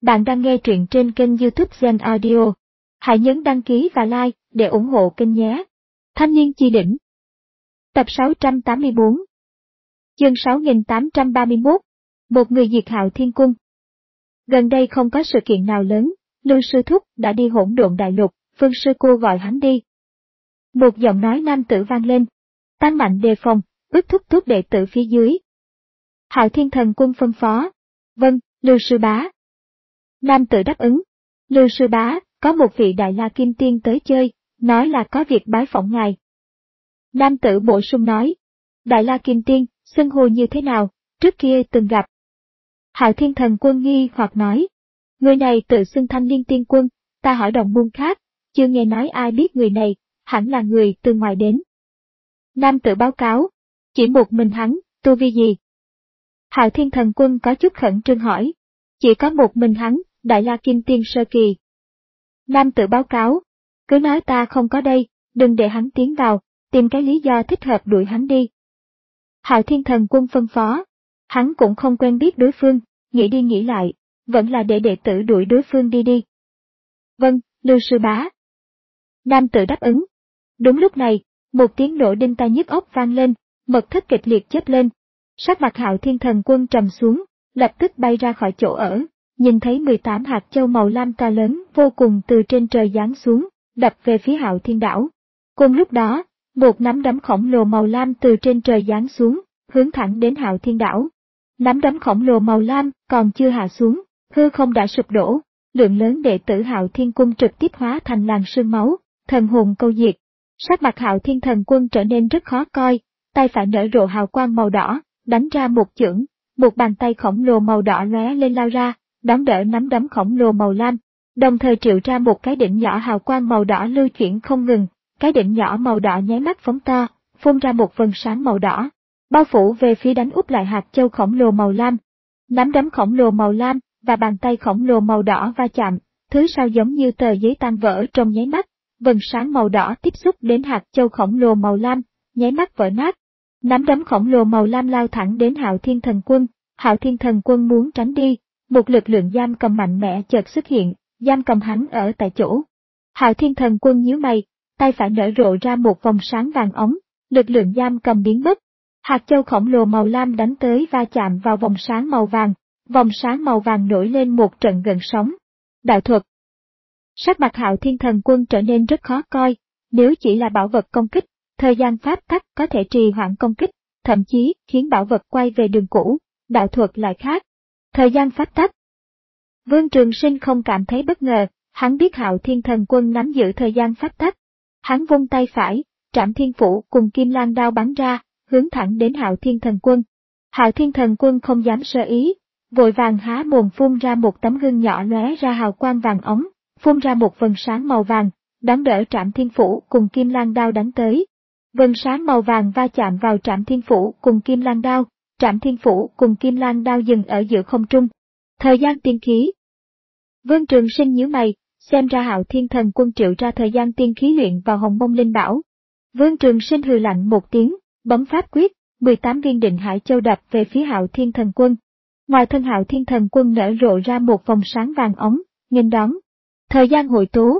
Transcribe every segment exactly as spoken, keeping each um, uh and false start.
Bạn đang nghe truyện trên kênh YouTube Zen Audio. Hãy nhấn đăng ký và like để ủng hộ kênh nhé. Thanh niên chi đỉnh. Tập sáu trăm tám mươi tư. Chương sáu nghìn tám trăm ba mươi mốt. Một người diệt Hạo Thiên Cung. Gần đây không có sự kiện nào lớn, Lưu Sư Thúc đã đi Hỗn Độn Đại Lục, Phương Sư Cô gọi hắn đi. Một giọng nói nam tử vang lên. Tăng mạnh đề phòng, ước thúc thúc đệ tử phía dưới. Hạo Thiên Thần Quân phân phó. Vâng, Lưu Sư Bá. Nam tử đáp ứng. Lưu Sư Bá, có một vị Đại La Kim Tiên tới chơi, nói là có việc bái phỏng ngài. Nam tử bổ sung nói. Đại La Kim Tiên, xưng hô như thế nào, trước kia từng gặp. Hạo Thiên Thần Quân nghi hoặc nói. Người này tự xưng Thanh Liên Tiên Quân, ta hỏi đồng môn khác, chưa nghe nói ai biết người này, hẳn là người từ ngoài đến. Nam tử báo cáo. Chỉ một mình hắn, tu vi gì? Hạo Thiên Thần Quân có chút khẩn trương hỏi. Chỉ có một mình hắn, Đại La Kim Tiên sơ kỳ. Nam tử báo cáo. Cứ nói ta không có đây, đừng để hắn tiến vào, tìm cái lý do thích hợp đuổi hắn đi. Hạo Thiên Thần Quân phân phó. Hắn cũng không quen biết đối phương, nghĩ đi nghĩ lại, vẫn là để đệ tử đuổi đối phương đi đi. Vâng, Lưu Sư Bá. Nam tử đáp ứng. Đúng lúc này, một tiếng nổ đinh tai nhức óc vang lên, mật thất kịch liệt chớp lên. Sắc mặt Hạo Thiên Thần Quân trầm xuống, lập tức bay ra khỏi chỗ ở, nhìn thấy mười tám hạt châu màu lam to lớn vô cùng từ trên trời giáng xuống, đập về phía Hạo Thiên đảo. Cùng lúc đó, một nắm đấm khổng lồ màu lam từ trên trời giáng xuống, hướng thẳng đến Hạo Thiên đảo. Nắm đấm khổng lồ màu lam còn chưa hạ xuống, hư không đã sụp đổ, lượng lớn đệ tử Hạo Thiên Cung trực tiếp hóa thành làn sương máu, thần hồn câu diệt. Sắc mặt Hạo Thiên Thần Quân trở nên rất khó coi, tay phải nở rộ hào quang màu đỏ, đánh ra một chưởng, một bàn tay khổng lồ màu đỏ lóe lên lao ra, đón đỡ nắm đấm khổng lồ màu lam, đồng thời triệu ra một cái đỉnh nhỏ hào quang màu đỏ lưu chuyển không ngừng, cái đỉnh nhỏ màu đỏ nháy mắt phóng to, phun ra một vầng sáng màu đỏ, bao phủ về phía đánh úp lại hạt châu khổng lồ màu lam. Nắm đấm khổng lồ màu lam và bàn tay khổng lồ màu đỏ va chạm, thứ sau giống như tờ giấy tan vỡ trong nháy mắt, vầng sáng màu đỏ tiếp xúc đến hạt châu khổng lồ màu lam, nháy mắt vỡ nát. Nắm đấm khổng lồ màu lam lao thẳng đến Hạo Thiên Thần Quân, Hạo Thiên Thần Quân muốn tránh đi, một lực lượng giam cầm mạnh mẽ chợt xuất hiện, giam cầm hắn ở tại chỗ. Hạo Thiên Thần Quân nhíu mày, tay phải nở rộ ra một vòng sáng vàng ống, lực lượng giam cầm biến mất. Hạt châu khổng lồ màu lam đánh tới va chạm vào vòng sáng màu vàng, vòng sáng màu vàng nổi lên một trận gợn sóng. Đạo thuật. Sắc mặt Hạo Thiên Thần Quân trở nên rất khó coi, nếu chỉ là bảo vật công kích, thời gian pháp tắc có thể trì hoãn công kích, thậm chí khiến bảo vật quay về đường cũ, đạo thuật lại khác. Thời gian pháp tắc. Vương Trường Sinh không cảm thấy bất ngờ, hắn biết Hạo Thiên Thần Quân nắm giữ thời gian pháp tắc. Hắn vung tay phải, Trảm Thiên Phủ cùng Kim Lang đao bắn ra, hướng thẳng đến Hạo Thiên Thần Quân. Hạo Thiên Thần Quân không dám sơ ý, vội vàng há mồm phun ra một tấm gương nhỏ lóe ra hào quang vàng ống, phun ra một vầng sáng màu vàng, đón đỡ Trảm Thiên Phủ cùng Kim Lang đao đánh tới. Vầng sáng màu vàng va chạm vào Trảm Thiên Phủ cùng Kim Lang đao, Trảm Thiên Phủ cùng Kim Lang đao dừng ở giữa không trung. Thời gian tiên khí. Vương Trường Sinh nhíu mày, xem ra Hạo Thiên Thần Quân triệu ra thời gian tiên khí luyện vào Hồng Mông Linh Bảo. Vương Trường Sinh hừ lạnh một tiếng, bấm pháp quyết, mười tám viên định hải châu đập về phía Hạo Thiên Thần Quân. Ngoài thân Hạo Thiên Thần Quân nở rộ ra một vòng sáng vàng ống, nghênh đón. Thời gian hội tố.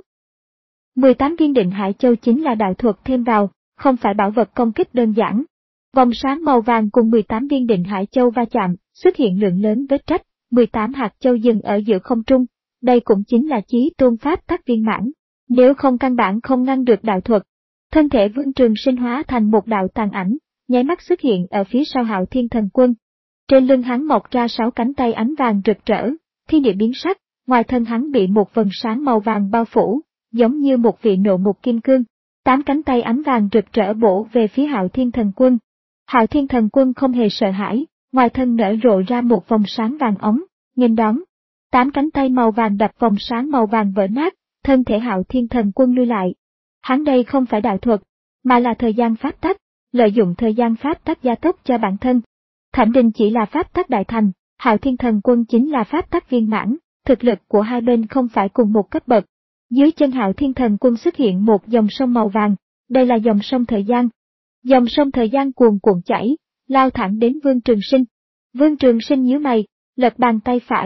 mười tám viên định hải châu chính là đạo thuật thêm vào, không phải bảo vật công kích đơn giản. Vòng sáng màu vàng cùng mười tám viên định hải châu va chạm, xuất hiện lượng lớn vết rách, mười tám hạt châu dừng ở giữa không trung, đây cũng chính là chí tôn pháp tắc viên mãn. Nếu không căn bản không ngăn được đạo thuật. Thân thể Vương Trường Sinh hóa thành một đạo tàn ảnh, nháy mắt xuất hiện ở phía sau Hạo Thiên Thần Quân. Trên lưng hắn mọc ra sáu cánh tay ánh vàng rực rỡ, thiên địa biến sắc, ngoài thân hắn bị một vầng sáng màu vàng bao phủ, giống như một vị nộ mục kim cương. Tám cánh tay ánh vàng rực rỡ bổ về phía Hạo Thiên Thần Quân. Hạo Thiên Thần Quân không hề sợ hãi, ngoài thân nở rộ ra một vòng sáng vàng ống, nghênh đón. Tám cánh tay màu vàng đập vòng sáng màu vàng vỡ nát, thân thể Hạo Thiên Thần Quân lui lại. Hắn đây không phải đạo thuật, mà là thời gian pháp tắc, lợi dụng thời gian pháp tắc gia tốc cho bản thân. Thẩm Đình chỉ là pháp tắc đại thành, Hạo Thiên Thần Quân chính là pháp tắc viên mãn, thực lực của hai bên không phải cùng một cấp bậc. Dưới chân Hạo Thiên Thần Quân xuất hiện một dòng sông màu vàng, đây là dòng sông thời gian. Dòng sông thời gian cuồn cuộn chảy, lao thẳng đến Vương Trường Sinh. Vương Trường Sinh nhíu mày, lật bàn tay phải,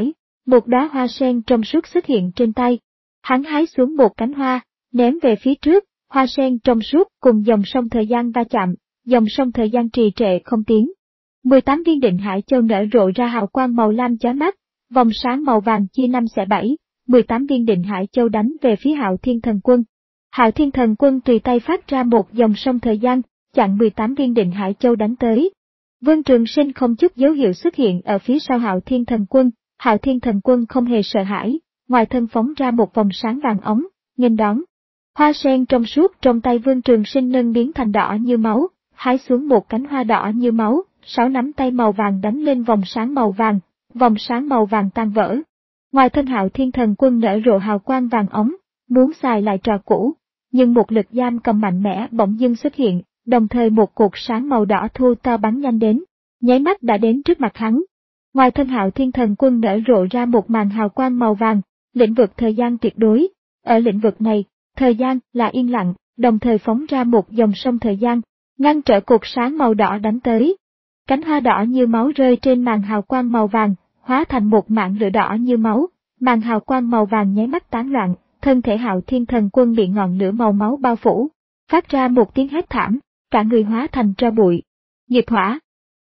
Một đóa hoa sen trong suốt xuất hiện trên tay. Hắn hái xuống một cánh hoa, ném về phía trước, hoa sen trong suốt cùng dòng sông thời gian va chạm, dòng sông thời gian trì trệ không tiến. mười tám viên định hải châu nở rộ ra hào quang màu lam chói mắt, vòng sáng màu vàng chia năm xẻ bảy, mười tám viên định hải châu đánh về phía Hạo Thiên Thần Quân. Hạo Thiên Thần Quân tùy tay phát ra một dòng sông thời gian, chặn mười tám viên định hải châu đánh tới. Vương Trường Sinh không chút dấu hiệu xuất hiện ở phía sau Hạo Thiên Thần Quân, Hạo Thiên Thần Quân không hề sợ hãi, ngoài thân phóng ra một vòng sáng vàng óng, nghênh đón. Hoa sen trong suốt trong tay Vương Trường Sinh nâng biến thành đỏ như máu, hái xuống một cánh hoa đỏ như máu, sáu nắm tay màu vàng đánh lên vòng sáng màu vàng, vòng sáng màu vàng tan vỡ. Ngoài thân Hạo Thiên Thần Quân nở rộ hào quang vàng óng, muốn xài lại trò cũ, nhưng một lực giam cầm mạnh mẽ bỗng dưng xuất hiện, đồng thời một cột sáng màu đỏ thu to bắn nhanh đến, nháy mắt đã đến trước mặt hắn. Ngoài thân Hạo Thiên Thần Quân nở rộ ra một màn hào quang màu vàng, lĩnh vực thời gian tuyệt đối. Ở lĩnh vực này, thời gian là yên lặng, đồng thời phóng ra một dòng sông thời gian, ngăn trở cột sáng màu đỏ đánh tới. Cánh hoa đỏ như máu rơi trên màn hào quang màu vàng, hóa thành một mảng lửa đỏ như máu, màn hào quang màu vàng nháy mắt tán loạn, thân thể Hạo Thiên Thần Quân bị ngọn lửa màu máu bao phủ, phát ra một tiếng hét thảm, cả người hóa thành tro bụi. Nghiệp hỏa.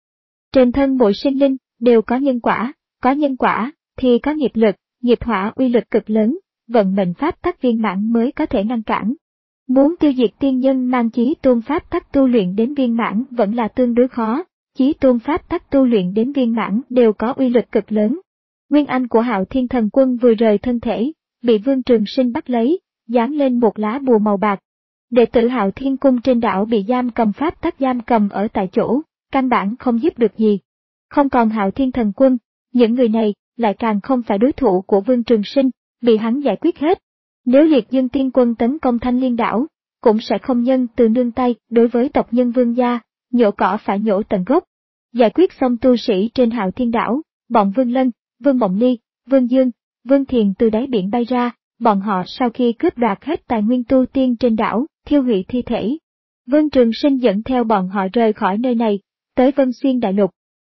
Trên thân mỗi sinh linh đều có nhân quả, có nhân quả thì có nghiệp lực, nghiệp hỏa uy lực cực lớn, vận mệnh pháp tắc viên mãn mới có thể ngăn cản. Muốn tiêu diệt tiên nhân mang chí tôn pháp tắc tu luyện đến viên mãn vẫn là tương đối khó, chí tôn pháp tắc tu luyện đến viên mãn đều có uy lực cực lớn. Nguyên anh của Hạo Thiên Thần Quân vừa rời thân thể, bị Vương Trường Sinh bắt lấy, dán lên một lá bùa màu bạc. Đệ tử Hạo Thiên Cung trên đảo bị giam cầm pháp tắc giam cầm ở tại chỗ, căn bản không giúp được gì. Không còn Hạo Thiên Thần Quân, những người này lại càng không phải đối thủ của Vương Trường Sinh, bị hắn giải quyết hết. Nếu Liệt Dương Tiên Quân tấn công Thanh Liên đảo, cũng sẽ không nhân từ nương tay đối với tộc nhân Vương gia, nhổ cỏ phải nhổ tận gốc. Giải quyết xong tu sĩ trên Hạo Thiên đảo, bọn Vương Lân, Vương Mộng Ly, Vương Dương, Vương Thiền từ đáy biển bay ra, bọn họ sau khi cướp đoạt hết tài nguyên tu tiên trên đảo, thiêu hủy thi thể. Vương Trường Sinh dẫn theo bọn họ rời khỏi nơi này, tới Vân Xuyên Đại Lục.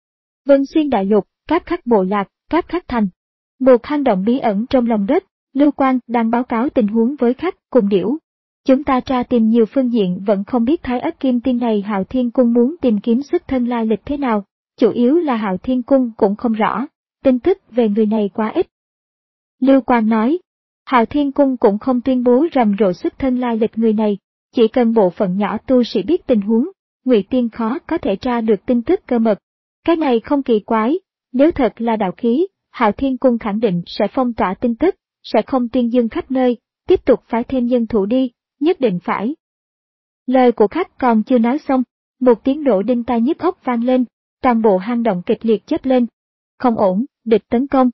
Vân Xuyên Đại Lục, Cáp Khắc Bộ Lạc, Cáp Khắc Thành. Một hang động bí ẩn trong lòng đất, Lưu Quang đang báo cáo tình huống với Khắc cùng Điểu. Chúng ta tra tìm nhiều phương diện vẫn không biết Thái Ất Kim Tiên này Hạo Thiên Cung muốn tìm kiếm xuất thân lai lịch thế nào, chủ yếu là Hạo Thiên Cung cũng không rõ, tin tức về người này quá ít. Lưu Quang nói, Hạo Thiên Cung cũng không tuyên bố rầm rộ xuất thân lai lịch người này, chỉ cần bộ phận nhỏ tu sĩ biết tình huống, Ngụy Tiên khó có thể tra được tin tức cơ mật. Cái này không kỳ quái, nếu thật là đạo khí, Hạo Thiên Cung khẳng định sẽ phong tỏa tin tức, sẽ không tuyên dương khắp nơi, tiếp tục phái thêm nhân thủ đi, nhất định phải. Lời của Khắc còn chưa nói xong, một tiếng nổ đinh tai nhức óc vang lên, toàn bộ hang động kịch liệt chớp lên. Không ổn, địch tấn công.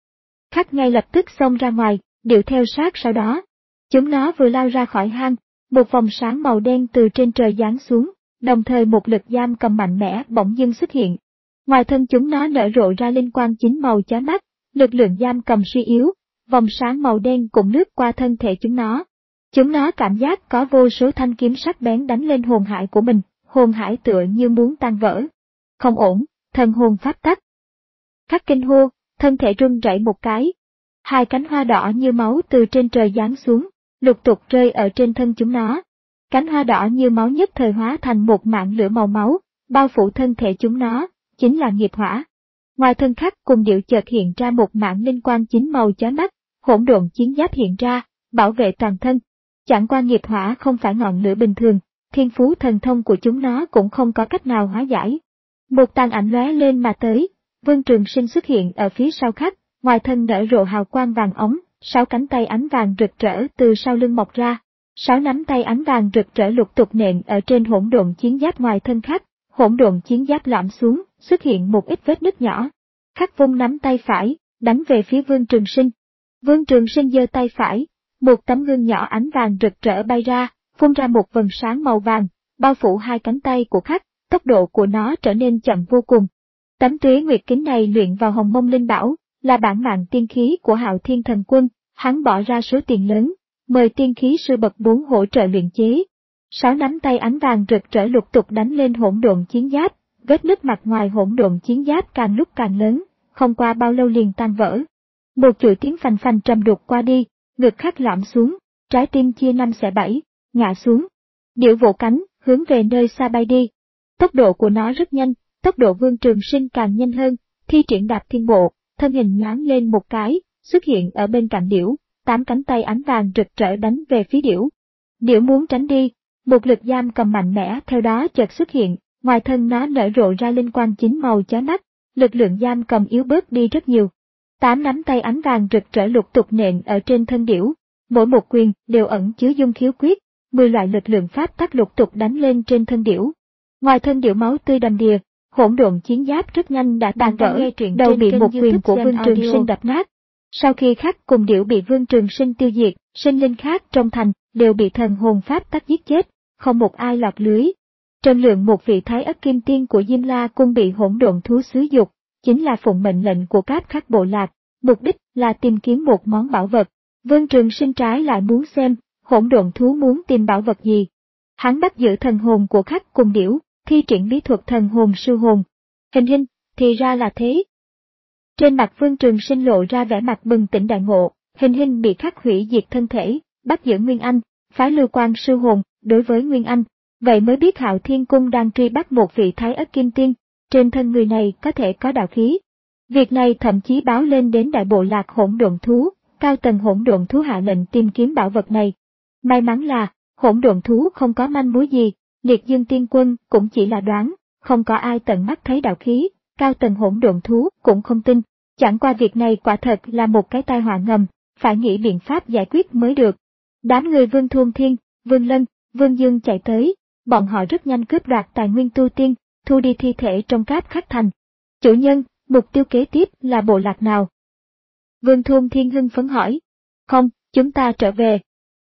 Khắc ngay lập tức xông ra ngoài, điệu theo sát sau đó. Chúng nó vừa lao ra khỏi hang, một vòng sáng màu đen từ trên trời giáng xuống, đồng thời một lực giam cầm mạnh mẽ bỗng dưng xuất hiện. Ngoài thân chúng nó nở rộ ra linh quang chính màu chói mắt, lực lượng giam cầm suy yếu, vòng sáng màu đen cũng lướt qua thân thể chúng nó. Chúng nó cảm giác có vô số thanh kiếm sắc bén đánh lên hồn hải của mình, hồn hải tựa như muốn tan vỡ. Không ổn, thần hồn pháp tắc. Khắc kinh hô, thân thể run rẩy một cái. Hai cánh hoa đỏ như máu từ trên trời giáng xuống, lục tục rơi ở trên thân chúng nó. Cánh hoa đỏ như máu nhất thời hóa thành một mảng lửa màu máu, bao phủ thân thể chúng nó, chính là nghiệp hỏa. Ngoài thân Khắc cùng Điệu chợt hiện ra một mảng linh quang chính màu chói mắt, hỗn độn chiến giáp hiện ra, bảo vệ toàn thân. Chẳng qua nghiệp hỏa không phải ngọn lửa bình thường, thiên phú thần thông của chúng nó cũng không có cách nào hóa giải. Một tàn ảnh lóe lên mà tới, Vương Trường Sinh xuất hiện ở phía sau Khắc, ngoài thân nở rộ hào quang vàng ống, sáu cánh tay ánh vàng rực rỡ từ sau lưng mọc ra, sáu nắm tay ánh vàng rực rỡ lục tục nện ở trên hỗn độn chiến giáp ngoài thân Khắc, hỗn độn chiến giáp lõm xuống, xuất hiện một ít vết nứt nhỏ. Khắc vung nắm tay phải, đánh về phía Vương Trường Sinh. Vương Trường Sinh giơ tay phải, một tấm gương nhỏ ánh vàng rực rỡ bay ra, phun ra một vầng sáng màu vàng, bao phủ hai cánh tay của Khắc, tốc độ của nó trở nên chậm vô cùng. Tấm Tuế Nguyệt kính này luyện vào Hồng Mông Linh Bảo, là bản mạng tiên khí của Hạo Thiên Thần Quân, hắn bỏ ra số tiền lớn, mời tiên khí sư bậc bốn hỗ trợ luyện chế. Sáu nắm tay ánh vàng rực rỡ lục tục đánh lên hỗn độn chiến giáp, vết nứt mặt ngoài hỗn độn chiến giáp càng lúc càng lớn, không qua bao lâu liền tan vỡ. Một chuỗi tiếng phành phành trầm đục qua đi, ngực khắc lõm xuống, trái tim chia năm xẻ bảy, ngã xuống. Điểu vỗ cánh, hướng về nơi xa bay đi. Tốc độ của nó rất nhanh, tốc độ Vương Trường Sinh càng nhanh hơn, thi triển đạp thiên bộ, thân hình nhoáng lên một cái, xuất hiện ở bên cạnh điểu, tám cánh tay ánh vàng rực rỡ đánh về phía điểu. Điểu muốn tránh đi, một lực giam cầm mạnh mẽ theo đó chợt xuất hiện, ngoài thân nó nở rộ ra linh quang chín màu chói mắt, lực lượng giam cầm yếu bớt đi rất nhiều. Tám nắm tay ánh vàng rực rỡ lục tục nện ở trên thân điểu, mỗi một quyền đều ẩn chứa dung khiếu quyết, mười loại lực lượng pháp tắc lục tục đánh lên trên thân điểu. Ngoài thân điểu máu tươi đầm đìa, hỗn độn chiến giáp rất nhanh đã tan vỡ, đầu bị một quyền của Vương Trường Sinh đập nát. Sau khi khắc cùng điểu bị Vương Trường Sinh tiêu diệt, sinh linh khác trong thành đều bị thần hồn pháp tắc giết chết, không một ai lọt lưới. Trần Lượng, một vị thái ất kim tiên của Diêm La Cung bị hỗn độn thú xúi dục, chính là phụng mệnh lệnh của các khắc bộ lạc, mục đích là tìm kiếm một món bảo vật. Vương Trường Sinh trái lại muốn xem hỗn độn thú muốn tìm bảo vật gì. Hắn bắt giữ thần hồn của khắc cùng điểu, thi triển bí thuật thần hồn sư hồn. Hình hình, thì ra là thế. Trên mặt Vương Trường Sinh lộ ra vẻ mặt bừng tỉnh đại ngộ, hình hình bị khắc hủy diệt thân thể, bắt giữ Nguyên Anh, phái lưu quan sư hồn, đối với Nguyên Anh, vậy mới biết Hạo Thiên Cung đang truy bắt một vị thái ất kim tiên, trên thân người này có thể có đạo khí. Việc này thậm chí báo lên đến đại bộ lạc hỗn độn thú, cao tầng hỗn độn thú hạ lệnh tìm kiếm bảo vật này. May mắn là, hỗn độn thú không có manh mối gì, Liệt Dương Tiên Quân cũng chỉ là đoán, không có ai tận mắt thấy đạo khí, cao tầng hỗn độn thú cũng không tin, chẳng qua việc này quả thật là một cái tai họa ngầm, phải nghĩ biện pháp giải quyết mới được. Đám người Vương Thôn Thiên, Vương Lân, Vương Dương chạy tới, bọn họ rất nhanh cướp đoạt tài nguyên tu tiên, thu đi thi thể trong cáp khắc thành. Chủ nhân, mục tiêu kế tiếp là bộ lạc nào? Vương Thôn Thiên hưng phấn hỏi. Không, chúng ta trở về.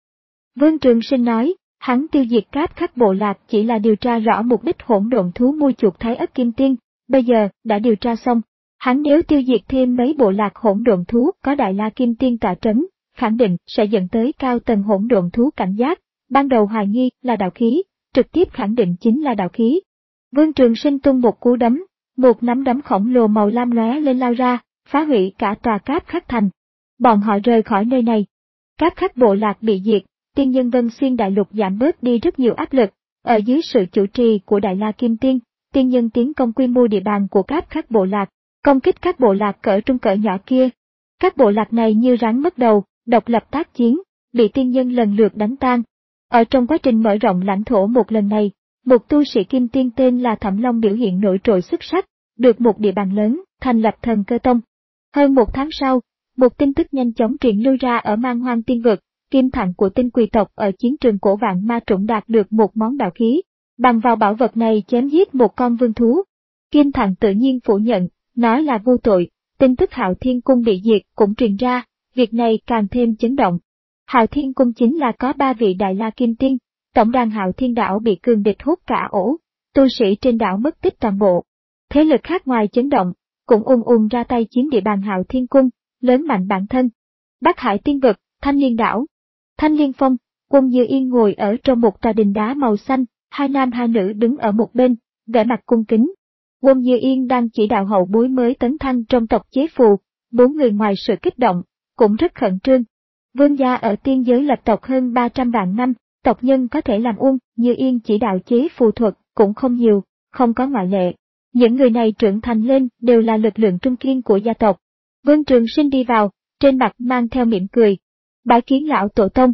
Vương Trường Sinh nói, hắn tiêu diệt cáp khắc bộ lạc chỉ là điều tra rõ mục đích hỗn độn thú mua chuộc thái ất kim tiên, bây giờ đã điều tra xong. Hắn nếu tiêu diệt thêm mấy bộ lạc hỗn độn thú có đại la kim tiên tọa trấn, khẳng định sẽ dẫn tới cao tầng hỗn độn thú cảnh giác, ban đầu hoài nghi là đạo khí, trực tiếp khẳng định chính là đạo khí. Vương Trường Sinh tung một cú đấm, một nắm đấm khổng lồ màu lam lóe lên lao ra, phá hủy cả tòa cáp khắc thành. Bọn họ rời khỏi nơi này. Cáp khắc bộ lạc bị diệt, tiên nhân Vân Xuyên đại lục giảm bớt đi rất nhiều áp lực, ở dưới sự chủ trì của Đại La Kim Tiên, tiên nhân tiến công quy mô địa bàn của cáp khắc bộ lạc, công kích các bộ lạc cỡ trung cỡ nhỏ kia. Các bộ lạc này như rắn mất đầu, độc lập tác chiến, bị tiên nhân lần lượt đánh tan. Ở trong quá trình mở rộng lãnh thổ một lần này, một tu sĩ kim tiên tên là Thẩm Long biểu hiện nổi trội xuất sắc, được một địa bàn lớn, thành lập Thần Cơ Tông. Hơn một tháng sau, một tin tức nhanh chóng truyền lưu ra ở Man Hoang Tiên Vực, kim thẳng của tinh quỳ tộc ở chiến trường cổ vạn ma trũng đạt được một món đạo khí, bằng vào bảo vật này chém giết một con vương thú. Kim thẳng tự nhiên phủ nhận, nói là vô tội. Tin tức Hạo Thiên Cung bị diệt cũng truyền ra, việc này càng thêm chấn động. Hạo Thiên Cung chính là có ba vị đại la kim tiên, tổng đàn Hạo Thiên đảo bị cường địch hút cả ổ, tu sĩ trên đảo mất tích toàn bộ. Thế lực khác ngoài chấn động, cũng ùn ùn ra tay chiếm địa bàn Hạo Thiên Cung, lớn mạnh bản thân. Bắc Hải Tiên Vực, Thanh Liên đảo. Thanh Liên Phong, Quân Dư Yên ngồi ở trong một tòa đình đá màu xanh, hai nam hai nữ đứng ở một bên, vẻ mặt cung kính. Quân Dư Yên đang chỉ đạo hậu bối mới tấn thăng trong tộc chế phù, bốn người ngoài sự kích động, cũng rất khẩn trương. Vương gia ở tiên giới lập tộc hơn ba trăm vạn năm, tộc nhân có thể làm Uông Như Yên chỉ đạo chế phù thuật cũng không nhiều, không có ngoại lệ. Những người này trưởng thành lên đều là lực lượng trung kiên của gia tộc. Vương Trường Sinh đi vào, trên mặt mang theo mỉm cười. Bái kiến lão tổ tông.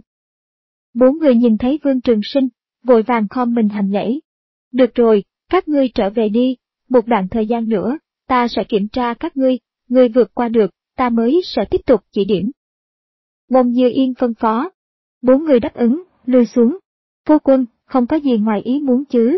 Bốn người nhìn thấy Vương Trường Sinh, vội vàng khom mình hành lễ. Được rồi, các ngươi trở về đi, một đoạn thời gian nữa, ta sẽ kiểm tra các ngươi, ngươi vượt qua được, ta mới sẽ tiếp tục chỉ điểm. Quân Dư Yên phân phó. Bốn người đáp ứng, lui xuống. Phu quân, không có gì ngoài ý muốn chứ?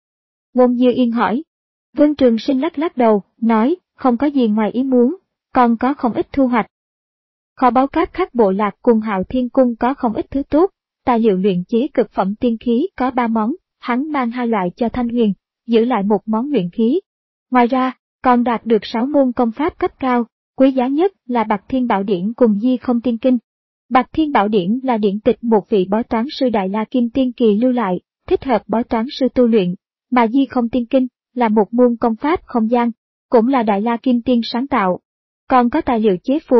Quân Dư Yên hỏi. Vương Trường Sinh lắc lắc đầu, nói, không có gì ngoài ý muốn, còn có không ít thu hoạch. Kho báu cáp khắc bộ lạc cùng Hạo Thiên Cung có không ít thứ tốt, tài liệu luyện chế cực phẩm tiên khí có ba món, hắn mang hai loại cho Thanh Huyền, giữ lại một món luyện khí. Ngoài ra, còn đạt được sáu môn công pháp cấp cao, quý giá nhất là Bạc Thiên Bảo Điển cùng Di Không Tiên Kinh. Bạc Thiên Bảo Điển là điển tịch một vị bói toán sư Đại La Kim Tiên kỳ lưu lại, thích hợp bói toán sư tu luyện, mà Di Không Tiên Kinh là một môn công pháp không gian, cũng là Đại La Kim Tiên sáng tạo. Còn có tài liệu chế phù,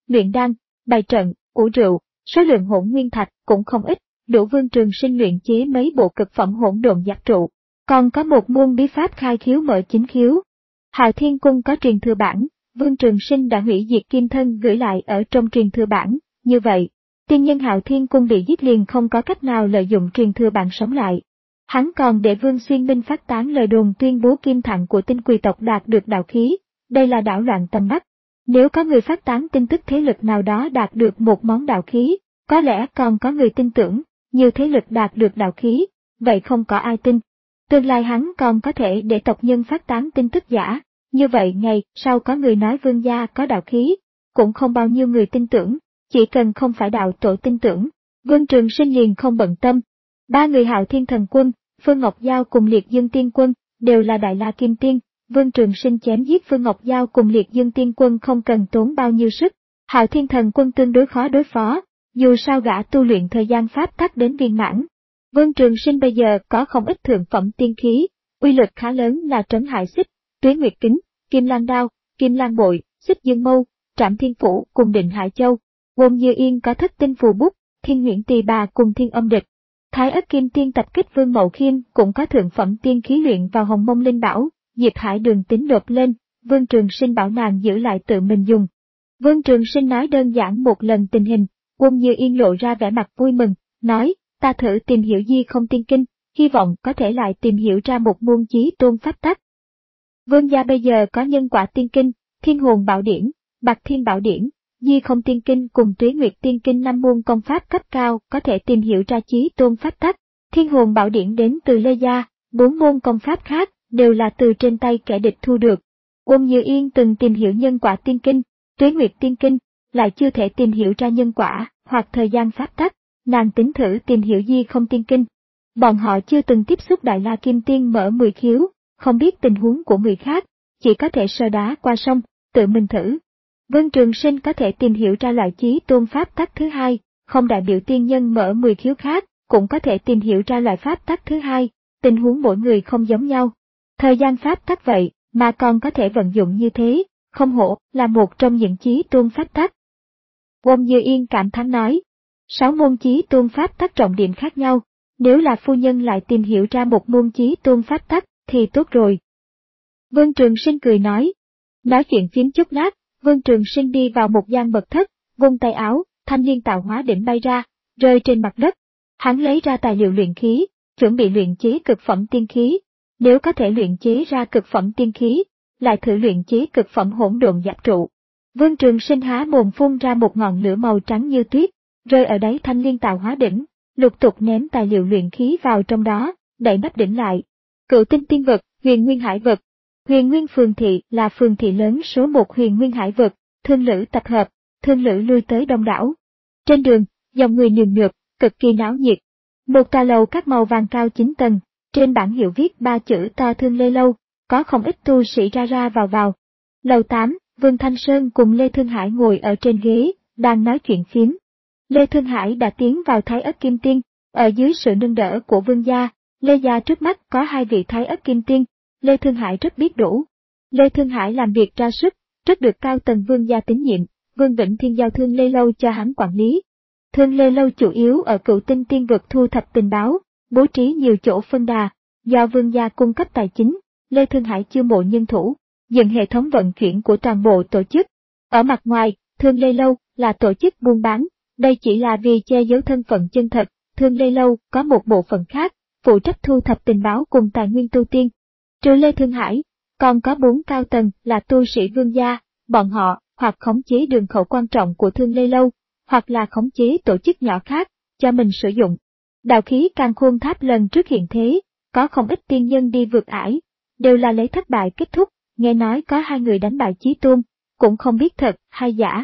luyện đan, bày trận, ủ rượu, số lượng hỗn nguyên thạch cũng không ít, đủ Vương Trường Sinh luyện chế mấy bộ cực phẩm hỗn độn giáp trụ. Còn có một môn bí pháp khai khiếu mở chính khiếu. Hạo Thiên Cung có truyền thừa bản, Vương Trường Sinh đã hủy diệt kim thân gửi lại ở trong truyền thừa bản, như vậy, tiên nhân Hạo Thiên Cung bị giết liền không có cách nào lợi dụng truyền thừa bản sống lại. Hắn còn để Vương Xuyên Minh phát tán lời đồn tuyên bố kim thẳng của tinh quỳ tộc đạt được đạo khí, đây là đảo loạn tầm mắt. Nếu có người phát tán tin tức thế lực nào đó đạt được một món đạo khí, có lẽ còn có người tin tưởng, nhiều thế lực đạt được đạo khí, vậy không có ai tin. Tương lai hắn còn có thể để tộc nhân phát tán tin tức giả, như vậy ngày sau có người nói vương gia có đạo khí, cũng không bao nhiêu người tin tưởng, chỉ cần không phải đạo tổ tin tưởng, Vương Trường Sinh liền không bận tâm. Ba người Hạo Thiên Thần Quân, Phương Ngọc Giao cùng Liệt Dương Tiên Quân, đều là Đại La Kim Tiên, Vương Trường Sinh chém giết Phương Ngọc Giao cùng Liệt Dương Tiên Quân không cần tốn bao nhiêu sức, Hạo Thiên Thần Quân tương đối khó đối phó, dù sao gã tu luyện thời gian pháp tắc đến viên mãn. Vương Trường Sinh bây giờ có không ít thượng phẩm tiên khí, uy lực khá lớn là Trấn Hải Xích, Tuế Nguyệt Kính, Kim Lan Đao, Kim Lan Bội, Xích Dương Mâu, Trảm Thiên Phủ cùng Định Hải Châu. Gồm Như Yên có Thất Tinh Phù Bút, Thiên Huyễn Tỳ Bà cùng Thiên Âm Địch. Thái Ất Kim Tiên tập kích Vương Mậu Khiêm cũng có thượng phẩm tiên khí luyện vào Hồng Mông Linh Bảo, Diệp Hải Đường tính đột lên, Vương Trường Sinh bảo nàng giữ lại tự mình dùng. Vương Trường Sinh nói đơn giản một lần tình hình, Quân Như Yên lộ ra vẻ mặt vui mừng, nói, ta thử tìm hiểu Di Không Tiên Kinh, hy vọng có thể lại tìm hiểu ra một môn chí tôn pháp tắc. Vương gia bây giờ có Nhân Quả Tiên Kinh, Thiên Hồn Bảo Điển, Bạc Thiên Bảo Điển, Di Không Tiên Kinh cùng Tuế Nguyệt Tiên Kinh năm môn công pháp cấp cao có thể tìm hiểu ra chí tôn pháp tắc. Thiên Hồn Bảo Điển đến từ Lê Gia, bốn môn công pháp khác đều là từ trên tay kẻ địch thu được. Quân Như Yên từng tìm hiểu Nhân Quả Tiên Kinh, Tuế Nguyệt Tiên Kinh, lại chưa thể tìm hiểu ra nhân quả hoặc thời gian pháp tắc, nàng tính thử tìm hiểu Di Không Tiên Kinh. Bọn họ chưa từng tiếp xúc Đại La Kim Tiên mở mười khiếu, không biết tình huống của người khác, chỉ có thể sơ đá qua sông, tự mình thử. Vương Trường Sinh có thể tìm hiểu ra loại chí tôn pháp tắc thứ hai, không đại biểu tiên nhân mở mười khiếu khác, cũng có thể tìm hiểu ra loại pháp tắc thứ hai, tình huống mỗi người không giống nhau. Thời gian pháp tắc vậy, mà còn có thể vận dụng như thế, không hổ là một trong những chí tôn pháp tắc. Quân Như Yên cảm thán nói, sáu môn chí tôn pháp tắc trọng điểm khác nhau, nếu là phu nhân lại tìm hiểu ra một môn chí tôn pháp tắc, thì tốt rồi. Vương Trường Sinh cười nói, nói chuyện phiếm chút lát, Vương Trường Sinh đi vào một gian mật thất, vung tay áo, thanh liên tạo hóa đỉnh bay ra, rơi trên mặt đất. Hắn lấy ra tài liệu luyện khí, chuẩn bị luyện chế cực phẩm tiên khí. Nếu có thể luyện chế ra cực phẩm tiên khí, lại thử luyện chế cực phẩm hỗn độn giáp trụ. Vương Trường Sinh há mồm phun ra một ngọn lửa màu trắng như tuyết, rơi ở đáy thanh liên tạo hóa đỉnh, lục tục ném tài liệu luyện khí vào trong đó, đậy nắp đỉnh lại. Cựu tinh tiên vực, huyền nguyên hải vực. Huyền Nguyên Phường Thị là phường thị lớn số một huyền nguyên hải vực, thương lữ tập hợp, thương lữ lui tới đông đảo. Trên đường, dòng người nườm nượp, cực kỳ náo nhiệt. Một tòa lầu các màu vàng cao chín tầng, trên bảng hiệu viết ba chữ to Thương Lê Lâu, có không ít tu sĩ ra ra vào vào. Lầu tám, Vương Thanh Sơn cùng Lê Thương Hải ngồi ở trên ghế, đang nói chuyện phiếm. Lê Thương Hải đã tiến vào Thái Ất Kim Tiên, ở dưới sự nâng đỡ của Vương gia, Lê gia trước mắt có hai vị Thái Ất Kim Tiên. Lê Thương Hải rất biết đủ. Lê Thương Hải làm việc ra sức, rất được cao tầng Vương gia tín nhiệm, Vương Vĩnh Thiên giao Thương Lê Lâu cho hắn quản lý. Thương Lê Lâu chủ yếu ở cựu tinh tiên vực thu thập tình báo, bố trí nhiều chỗ phân đà, do Vương gia cung cấp tài chính, Lê Thương Hải chiêu mộ nhân thủ, dựng hệ thống vận chuyển của toàn bộ tổ chức. Ở mặt ngoài, Thương Lê Lâu là tổ chức buôn bán, đây chỉ là vì che giấu thân phận chân thật, Thương Lê Lâu có một bộ phận khác, phụ trách thu thập tình báo cùng tài nguyên tu tiên. Trừ Lê Thương Hải, còn có bốn cao tầng là tu sĩ Vương gia, bọn họ hoặc khống chế đường khẩu quan trọng của Thương Lê Lâu, hoặc là khống chế tổ chức nhỏ khác, cho mình sử dụng. Đạo khí Càn Khôn Tháp lần trước hiện thế, có không ít tiên nhân đi vượt ải, đều là lấy thất bại kết thúc, nghe nói có hai người đánh bại chí tôn, cũng không biết thật hay giả.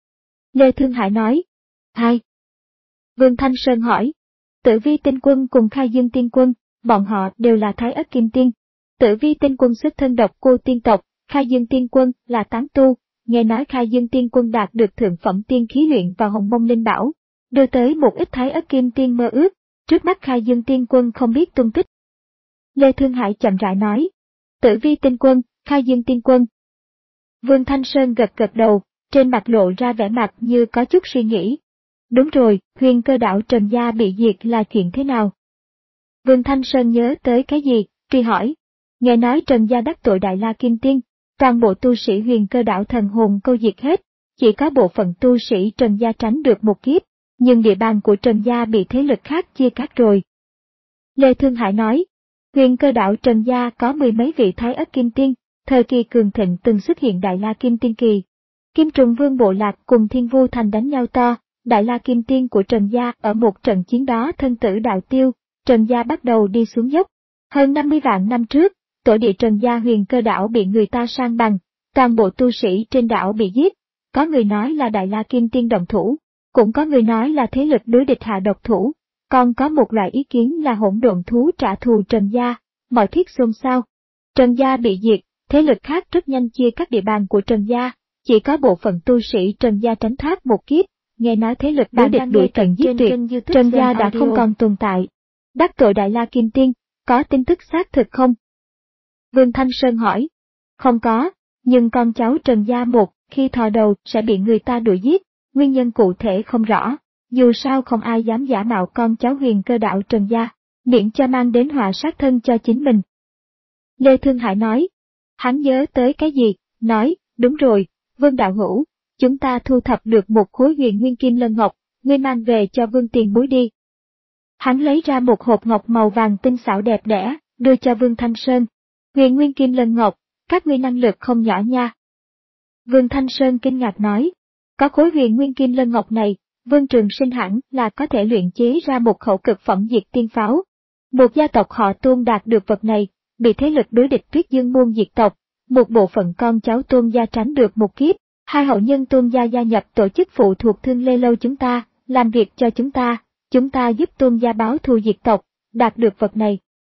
Lê Thương Hải nói, hai. Vương Thanh Sơn hỏi, Tử Vi Tinh Quân cùng Khai Dương Tiên Quân, bọn họ đều là Thái Ất Kim Tiên. Tử Vi Tinh Quân xuất thân độc cô tiên tộc, Khai Dương Tiên Quân là tán tu, nghe nói Khai Dương Tiên Quân đạt được thượng phẩm tiên khí luyện vào Hồng Mông Linh Bảo, đưa tới một ít Thái Ất Kim Tiên mơ ước, trước mắt Khai Dương Tiên Quân không biết tung tích. Lê Thương Hải chậm rãi nói, Tử Vi Tinh Quân, Khai Dương Tiên Quân. Vương Thanh Sơn gật gật đầu, trên mặt lộ ra vẻ mặt như có chút suy nghĩ. Đúng rồi, Huyền Cơ đảo Trần gia bị diệt là chuyện thế nào? Vương Thanh Sơn nhớ tới cái gì, truy hỏi. Nghe nói Trần gia đắc tội Đại La Kim Tiên, toàn bộ tu sĩ Huyền Cơ đảo thần hồn câu diệt hết, chỉ có bộ phận tu sĩ Trần gia tránh được một kiếp, nhưng địa bàn của Trần gia bị thế lực khác chia cắt rồi. Lê Thương Hải nói, Huyền Cơ đảo Trần gia có mười mấy vị Thái Ất Kim Tiên, thời kỳ cường thịnh từng xuất hiện Đại La Kim Tiên kỳ. Kim Trùng Vương bộ lạc cùng Thiên Vu Thành đánh nhau to, Đại La Kim Tiên của Trần gia ở một trận chiến đó thân tử đạo tiêu, Trần gia bắt đầu đi xuống dốc. Hơn năm mươi vạn năm trước, tổ địa Trần gia Huyền Cơ đảo bị người ta san bằng, toàn bộ tu sĩ trên đảo bị giết. Có người nói là Đại La Kim Tiên động thủ, cũng có người nói là thế lực đối địch hạ độc thủ, còn có một loại ý kiến là hỗn độn thú trả thù Trần gia, mọi thiết xôn xao. Trần gia bị diệt, thế lực khác rất nhanh chia các địa bàn của Trần gia, chỉ có bộ phận tu sĩ Trần gia tránh thoát một kiếp, nghe nói thế lực đối địch đuổi tận giết tuyệt, Trần gia đã không còn tồn tại. Đắc tội Đại La Kim Tiên, có tin tức xác thực không? Vương Thanh Sơn hỏi. Không có, nhưng con cháu Trần gia một khi thò đầu sẽ bị người ta đuổi giết, nguyên nhân cụ thể không rõ, dù sao không ai dám giả mạo con cháu Huyền Cơ đạo Trần gia, miễn cho mang đến họa sát thân cho chính mình. Lê Thương Hải nói. Hắn nhớ tới cái gì, nói, đúng rồi, Vương đạo hữu, chúng ta thu thập được một khối huyền nguyên kim lân ngọc, ngươi mang về cho Vương tiền bối đi. Hắn lấy ra một hộp ngọc màu vàng tinh xảo đẹp đẽ, đưa cho Vương Thanh Sơn. Huyền nguyên kim lân ngọc, các ngươi năng lực không nhỏ nha. Vương Thanh Sơn kinh ngạc nói, có khối huyền nguyên kim lân ngọc này, Vương Trường Sinh hẳn là có thể luyện chế ra một khẩu cực phẩm diệt tiên pháo. Một gia tộc họ Tôn đạt được vật này, bị thế lực đối địch Tuyết Dương môn diệt tộc, một bộ phận con cháu Tôn gia tránh được một kiếp, hai hậu nhân Tôn gia gia nhập tổ chức phụ thuộc Thương Lê Lâu chúng ta, làm việc cho chúng ta, chúng ta giúp Tôn gia báo thù diệt tộc, đạt được vật này.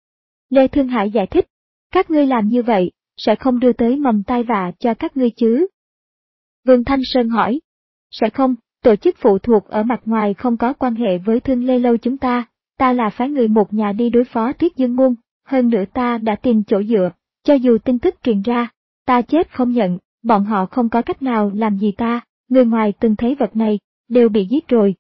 Lê Thương Hải giải thích, các ngươi làm như vậy, sẽ không đưa tới mầm tai vạ cho các ngươi chứ? Vương Thanh Sơn hỏi, sẽ không, tổ chức phụ thuộc ở mặt ngoài không có quan hệ với Thương Lê Lâu chúng ta, ta là phái người một nhà đi đối phó Tuyết Dương môn, hơn nữa ta đã tìm chỗ dựa, cho dù tin tức truyền ra, ta chết không nhận, bọn họ không có cách nào làm gì ta, người ngoài từng thấy vật này, đều bị giết rồi.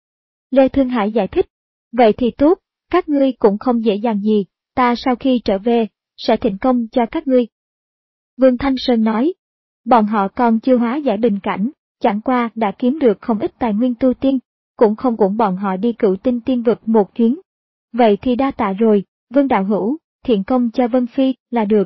Lê Thương Hải giải thích, vậy thì tốt, các ngươi cũng không dễ dàng gì, ta sau khi trở về, sẽ thịnh công cho các ngươi. Vương Thanh Sơn nói, bọn họ còn chưa hóa giải bình cảnh, chẳng qua đã kiếm được không ít tài nguyên tu tiên, cũng không uổng bọn họ đi Cửu Tinh tiên vực một chuyến. Vậy thì đa tạ rồi, Vương đạo hữu, thiện công cho Vân Phi là được.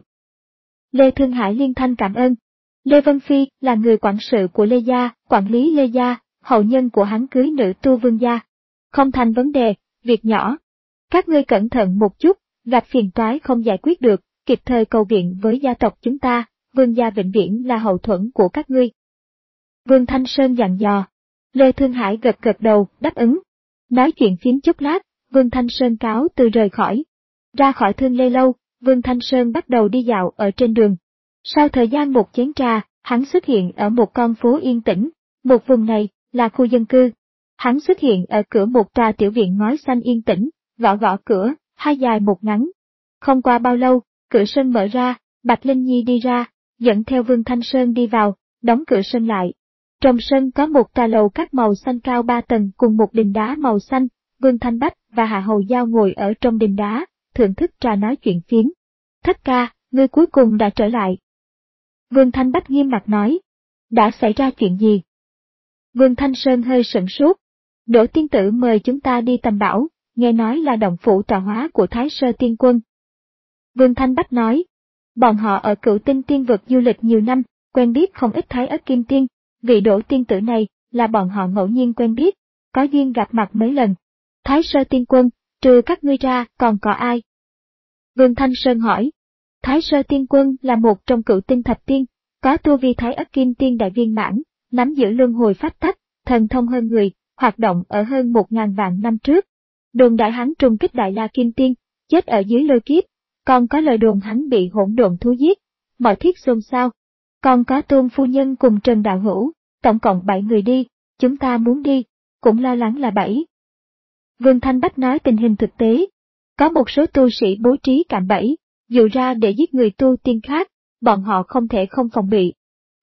Lê Thương Hải liên thanh cảm ơn. Lê Vân Phi là người quản sự của Lê gia, quản lý Lê gia, hậu nhân của hắn cưới nữ tu Vương gia. Không thành vấn đề, việc nhỏ. Các ngươi cẩn thận một chút, gặp phiền toái không giải quyết được, kịp thời cầu viện với gia tộc chúng ta, Vương gia vĩnh viễn là hậu thuẫn của các ngươi. Vương Thanh Sơn dặn dò. Lê Thương Hải gật gật đầu, đáp ứng. Nói chuyện phím chốc lát, Vương Thanh Sơn cáo từ rời khỏi. Ra khỏi Thương Lê Lâu, Vương Thanh Sơn bắt đầu đi dạo ở trên đường. Sau thời gian một chén trà, hắn xuất hiện ở một con phố yên tĩnh, một vùng này là khu dân cư. Hắn xuất hiện ở cửa một tòa tiểu viện ngói xanh yên tĩnh, gõ gõ cửa, hai dài một ngắn. Không qua bao lâu, cửa sân mở ra, Bạch Linh Nhi đi ra, dẫn theo Vương Thanh Sơn đi vào, đóng cửa sân lại. Trong sân có một tòa lầu các màu xanh cao ba tầng cùng một đình đá màu xanh, Vương Thanh Bách và Hạ Hầu Giao ngồi ở trong đình đá, thưởng thức trà nói chuyện phiếm. Thất ca, ngươi cuối cùng đã trở lại. Vương Thanh Bách nghiêm mặt nói. Đã xảy ra chuyện gì? Vương Thanh Sơn hơi sửng sốt. Đỗ tiên tử mời chúng ta đi tầm bảo, nghe nói là động phủ tọa hóa của Thái Sơ Tiên Quân. Vương Thanh Bách nói. Bọn họ ở Cửu Tinh tiên vực du lịch nhiều năm, quen biết không ít Thái Ất Kim Tiên, vị Đỗ tiên tử này là bọn họ ngẫu nhiên quen biết, có duyên gặp mặt mấy lần. Thái Sơ Tiên Quân, trừ các ngươi ra còn có ai? Vương Thanh Sơn hỏi. Thái Sơ Tiên Quân là một trong Cửu Tinh thập tiên, có tu vi Thái Ất Kim Tiên đại viên mãn, nắm giữ luân hồi pháp tắc, thần thông hơn người, hoạt động ở hơn một ngàn vạn năm trước. Đồn đại hắn trùng kích Đại La Kim Tiên, chết ở dưới lôi kiếp, còn có lời đồn hắn bị hỗn độn thú giết, mọi thiết xôn xao. Còn có Tôn phu nhân cùng Trần đạo hữu, tổng cộng bảy người đi, chúng ta muốn đi, cũng lo lắng là bảy. Vương Thanh Bách nói tình hình thực tế. Có một số tu sĩ bố trí cạm bẫy, dụ ra để giết người tu tiên khác, bọn họ không thể không phòng bị.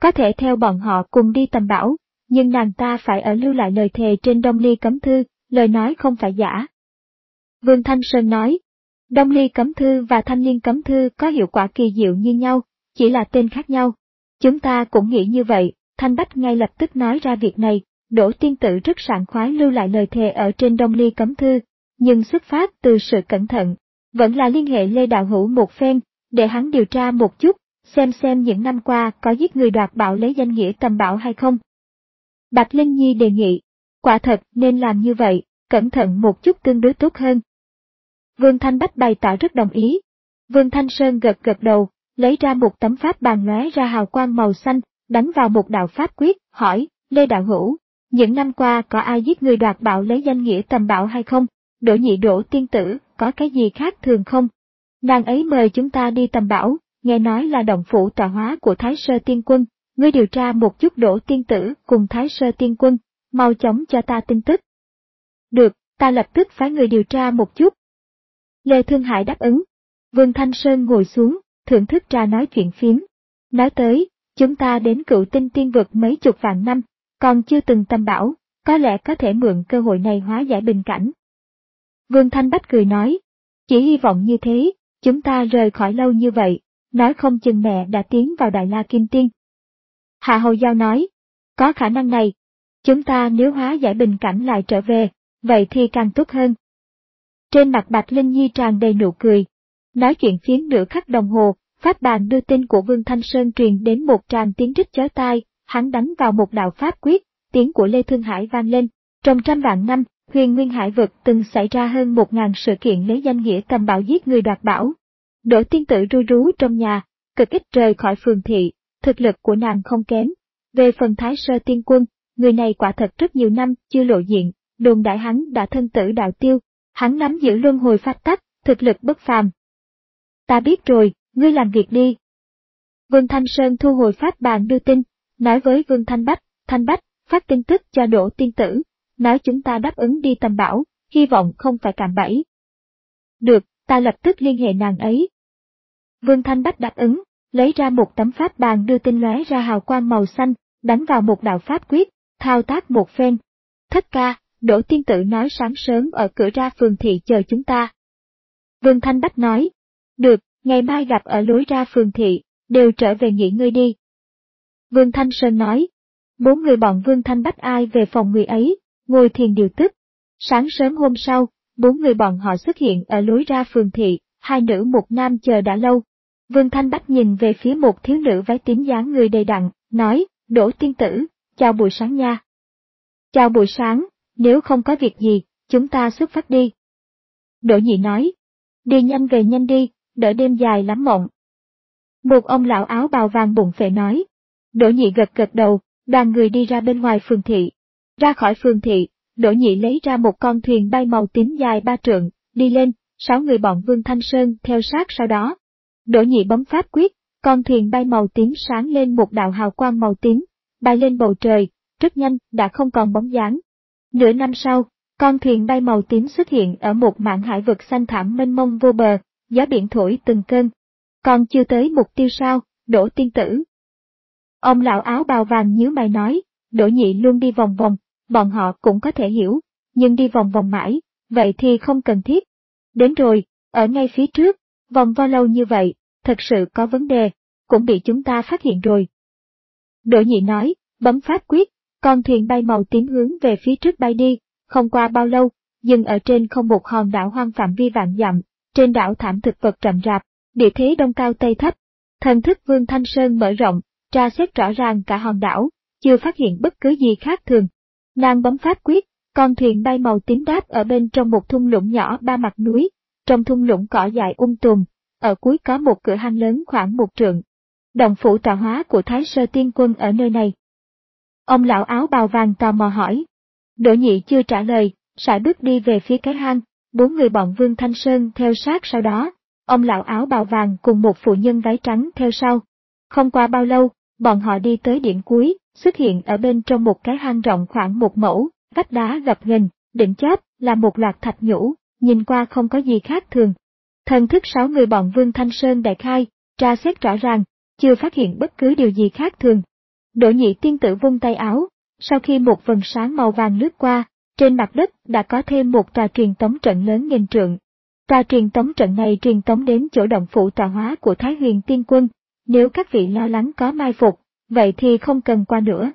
có thể theo bọn họ cùng đi tầm bảo, nhưng nàng ta phải ở lưu lại lời thề trên Đông Ly Cấm Thư, lời nói không phải giả. Vương Thanh Sơn nói, Đông Ly Cấm Thư và Thanh Liên Cấm Thư có hiệu quả kỳ diệu như nhau, chỉ là tên khác nhau. Chúng ta cũng nghĩ như vậy, Thanh Bách ngay lập tức nói ra việc này, Đỗ Tiên Tử rất sảng khoái lưu lại lời thề ở trên Đông Ly Cấm Thư, nhưng xuất phát từ sự cẩn thận, vẫn là liên hệ Lê Đạo Hữu một phen, để hắn điều tra một chút, xem xem những năm qua có giết người đoạt bảo lấy danh nghĩa tầm bảo hay không. Bạch Linh Nhi đề nghị, quả thật nên làm như vậy, cẩn thận một chút tương đối tốt hơn. Vương Thanh Bách bày tỏ rất đồng ý. Vương Thanh Sơn gật gật đầu, lấy ra một tấm pháp bàn lóe ra hào quang màu xanh, đánh vào một đạo pháp quyết, hỏi, Lê Đạo Hữu, những năm qua có ai giết người đoạt bảo lấy danh nghĩa tầm bảo hay không? Đỗ Nhị Đỗ Tiên Tử, có cái gì khác thường không? Nàng ấy mời chúng ta đi tầm bảo, nghe nói là động phủ tọa hóa của Thái Sơ Tiên Quân, ngươi điều tra một chút Đỗ Tiên Tử cùng Thái Sơ Tiên Quân, mau chóng cho ta tin tức. Được, ta lập tức phái người điều tra một chút. Lê Thương Hải đáp ứng. Vương Thanh Sơn ngồi xuống, thưởng thức trà nói chuyện phiếm. Nói tới, chúng ta đến Cựu Tinh Tiên Vực mấy chục vạn năm, còn chưa từng tầm bảo, có lẽ có thể mượn cơ hội này hóa giải bình cảnh. Vương Thanh Bách cười nói, chỉ hy vọng như thế, chúng ta rời khỏi lâu như vậy, nói không chừng mẹ đã tiến vào Đại La Kim Tiên. Hạ Hầu Giao nói, có khả năng này, chúng ta nếu hóa giải bình cảnh lại trở về, vậy thì càng tốt hơn. Trên mặt Bạch Linh Nhi tràn đầy nụ cười, nói chuyện phiếm nửa khắc đồng hồ, pháp bàn đưa tin của Vương Thanh Sơn truyền đến một tràng tiếng rít chói tai, hắn đánh vào một đạo pháp quyết, tiếng của Lê Thương Hải vang lên, trong trăm vạn năm, Huyền Nguyên Hải vực từng xảy ra hơn một ngàn sự kiện lấy danh nghĩa tầm bảo giết người đoạt bảo. Đỗ Tiên Tử ru rú trong nhà, cực ít rời khỏi phường thị, thực lực của nàng không kém. Về phần Thái Sơ Tiên Quân, người này quả thật rất nhiều năm chưa lộ diện, đồn đại hắn đã thân tử đạo tiêu, hắn nắm giữ luân hồi pháp tắc, thực lực bất phàm. Ta biết rồi, ngươi làm việc đi. Vương Thanh Sơn thu hồi pháp bàn đưa tin, nói với Vương Thanh Bách, Thanh Bách, phát tin tức cho Đỗ Tiên Tử, nói chúng ta đáp ứng đi tầm bảo, hy vọng không phải cạm bẫy. Được, ta lập tức liên hệ nàng ấy. Vương Thanh Bách đáp ứng, lấy ra một tấm pháp bàn đưa tin lóe ra hào quang màu xanh, đánh vào một đạo pháp quyết, thao tác một phen. Thất ca, Đỗ Tiên Tử nói sáng sớm ở cửa ra phường thị chờ chúng ta. Vương Thanh Bách nói, được, ngày mai gặp ở lối ra phường thị, đều trở về nghỉ ngơi đi. Vương Thanh Sơn nói, bốn người bọn Vương Thanh Bách ai về phòng người ấy, ngồi thiền điều tức. Sáng sớm hôm sau, bốn người bọn họ xuất hiện ở lối ra phường thị, hai nữ một nam chờ đã lâu. Vương Thanh Bách nhìn về phía một thiếu nữ váy tím dáng người đầy đặn, nói, Đỗ Tiên Tử, chào buổi sáng nha. Chào buổi sáng, nếu không có việc gì, chúng ta xuất phát đi. Đỗ Nhị nói, đi nhanh về nhanh đi, đỡ đêm dài lắm mộng. Một ông lão áo bào vàng bụng phệ nói. Đỗ Nhị gật gật đầu, đoàn người đi ra bên ngoài phường thị. Ra khỏi phường thị, Đỗ Nhị lấy ra một con thuyền bay màu tím dài ba trượng, đi lên, sáu người bọn Vương Thanh Sơn theo sát sau đó. Đỗ Nhị bấm pháp quyết, con thuyền bay màu tím sáng lên một đạo hào quang màu tím, bay lên bầu trời, rất nhanh đã không còn bóng dáng. Nửa năm sau, con thuyền bay màu tím xuất hiện ở một mảng hải vực xanh thẳm mênh mông vô bờ, gió biển thổi từng cơn. Còn chưa tới mục tiêu sao, Đỗ Tiên Tử? Ông lão áo bào vàng nhíu mày nói, Đỗ Nhị luôn đi vòng vòng, bọn họ cũng có thể hiểu, nhưng đi vòng vòng mãi, vậy thì không cần thiết. Đến rồi, ở ngay phía trước, vòng vo lâu như vậy, thật sự có vấn đề, cũng bị chúng ta phát hiện rồi. Đỗ Nhị nói, bấm pháp quyết, con thuyền bay màu tím hướng về phía trước bay đi, không qua bao lâu, dừng ở trên không một hòn đảo hoang phạm vi vạn dặm, trên đảo thảm thực vật rậm rạp, địa thế đông cao tây thấp. Thần thức Vương Thanh Sơn mở rộng, tra xét rõ ràng cả hòn đảo, chưa phát hiện bất cứ gì khác thường. Nàng bấm pháp quyết, con thuyền bay màu tím đáp ở bên trong một thung lũng nhỏ ba mặt núi, trong thung lũng cỏ dại um tùm, ở cuối có một cửa hang lớn khoảng một trượng. Động phủ tọa hóa của Thái Sơ Tiên Quân ở nơi này. Ông lão áo bào vàng tò mò hỏi. Đỗ Nhị chưa trả lời, sải bước đi về phía cái hang, bốn người bọn Vương Thanh Sơn theo sát sau đó, ông lão áo bào vàng cùng một phụ nhân váy trắng theo sau. Không qua bao lâu, bọn họ đi tới điểm cuối, xuất hiện ở bên trong một cái hang rộng khoảng một mẫu, vách đá gập ghềnh, đỉnh chóp là một loạt thạch nhũ, nhìn qua không có gì khác thường. Thần thức sáu người bọn Vương Thanh Sơn đại khai, tra xét rõ ràng, chưa phát hiện bất cứ điều gì khác thường. Đỗ Nhị tiên tử vung tay áo, sau khi một vầng sáng màu vàng lướt qua, trên mặt đất đã có thêm một tòa truyền tống trận lớn nghìn trượng. Tòa truyền tống trận này truyền tống đến chỗ động phủ tọa hóa của Thái Huyền Tiên Quân, nếu các vị lo lắng có mai phục, vậy thì không cần qua nữa.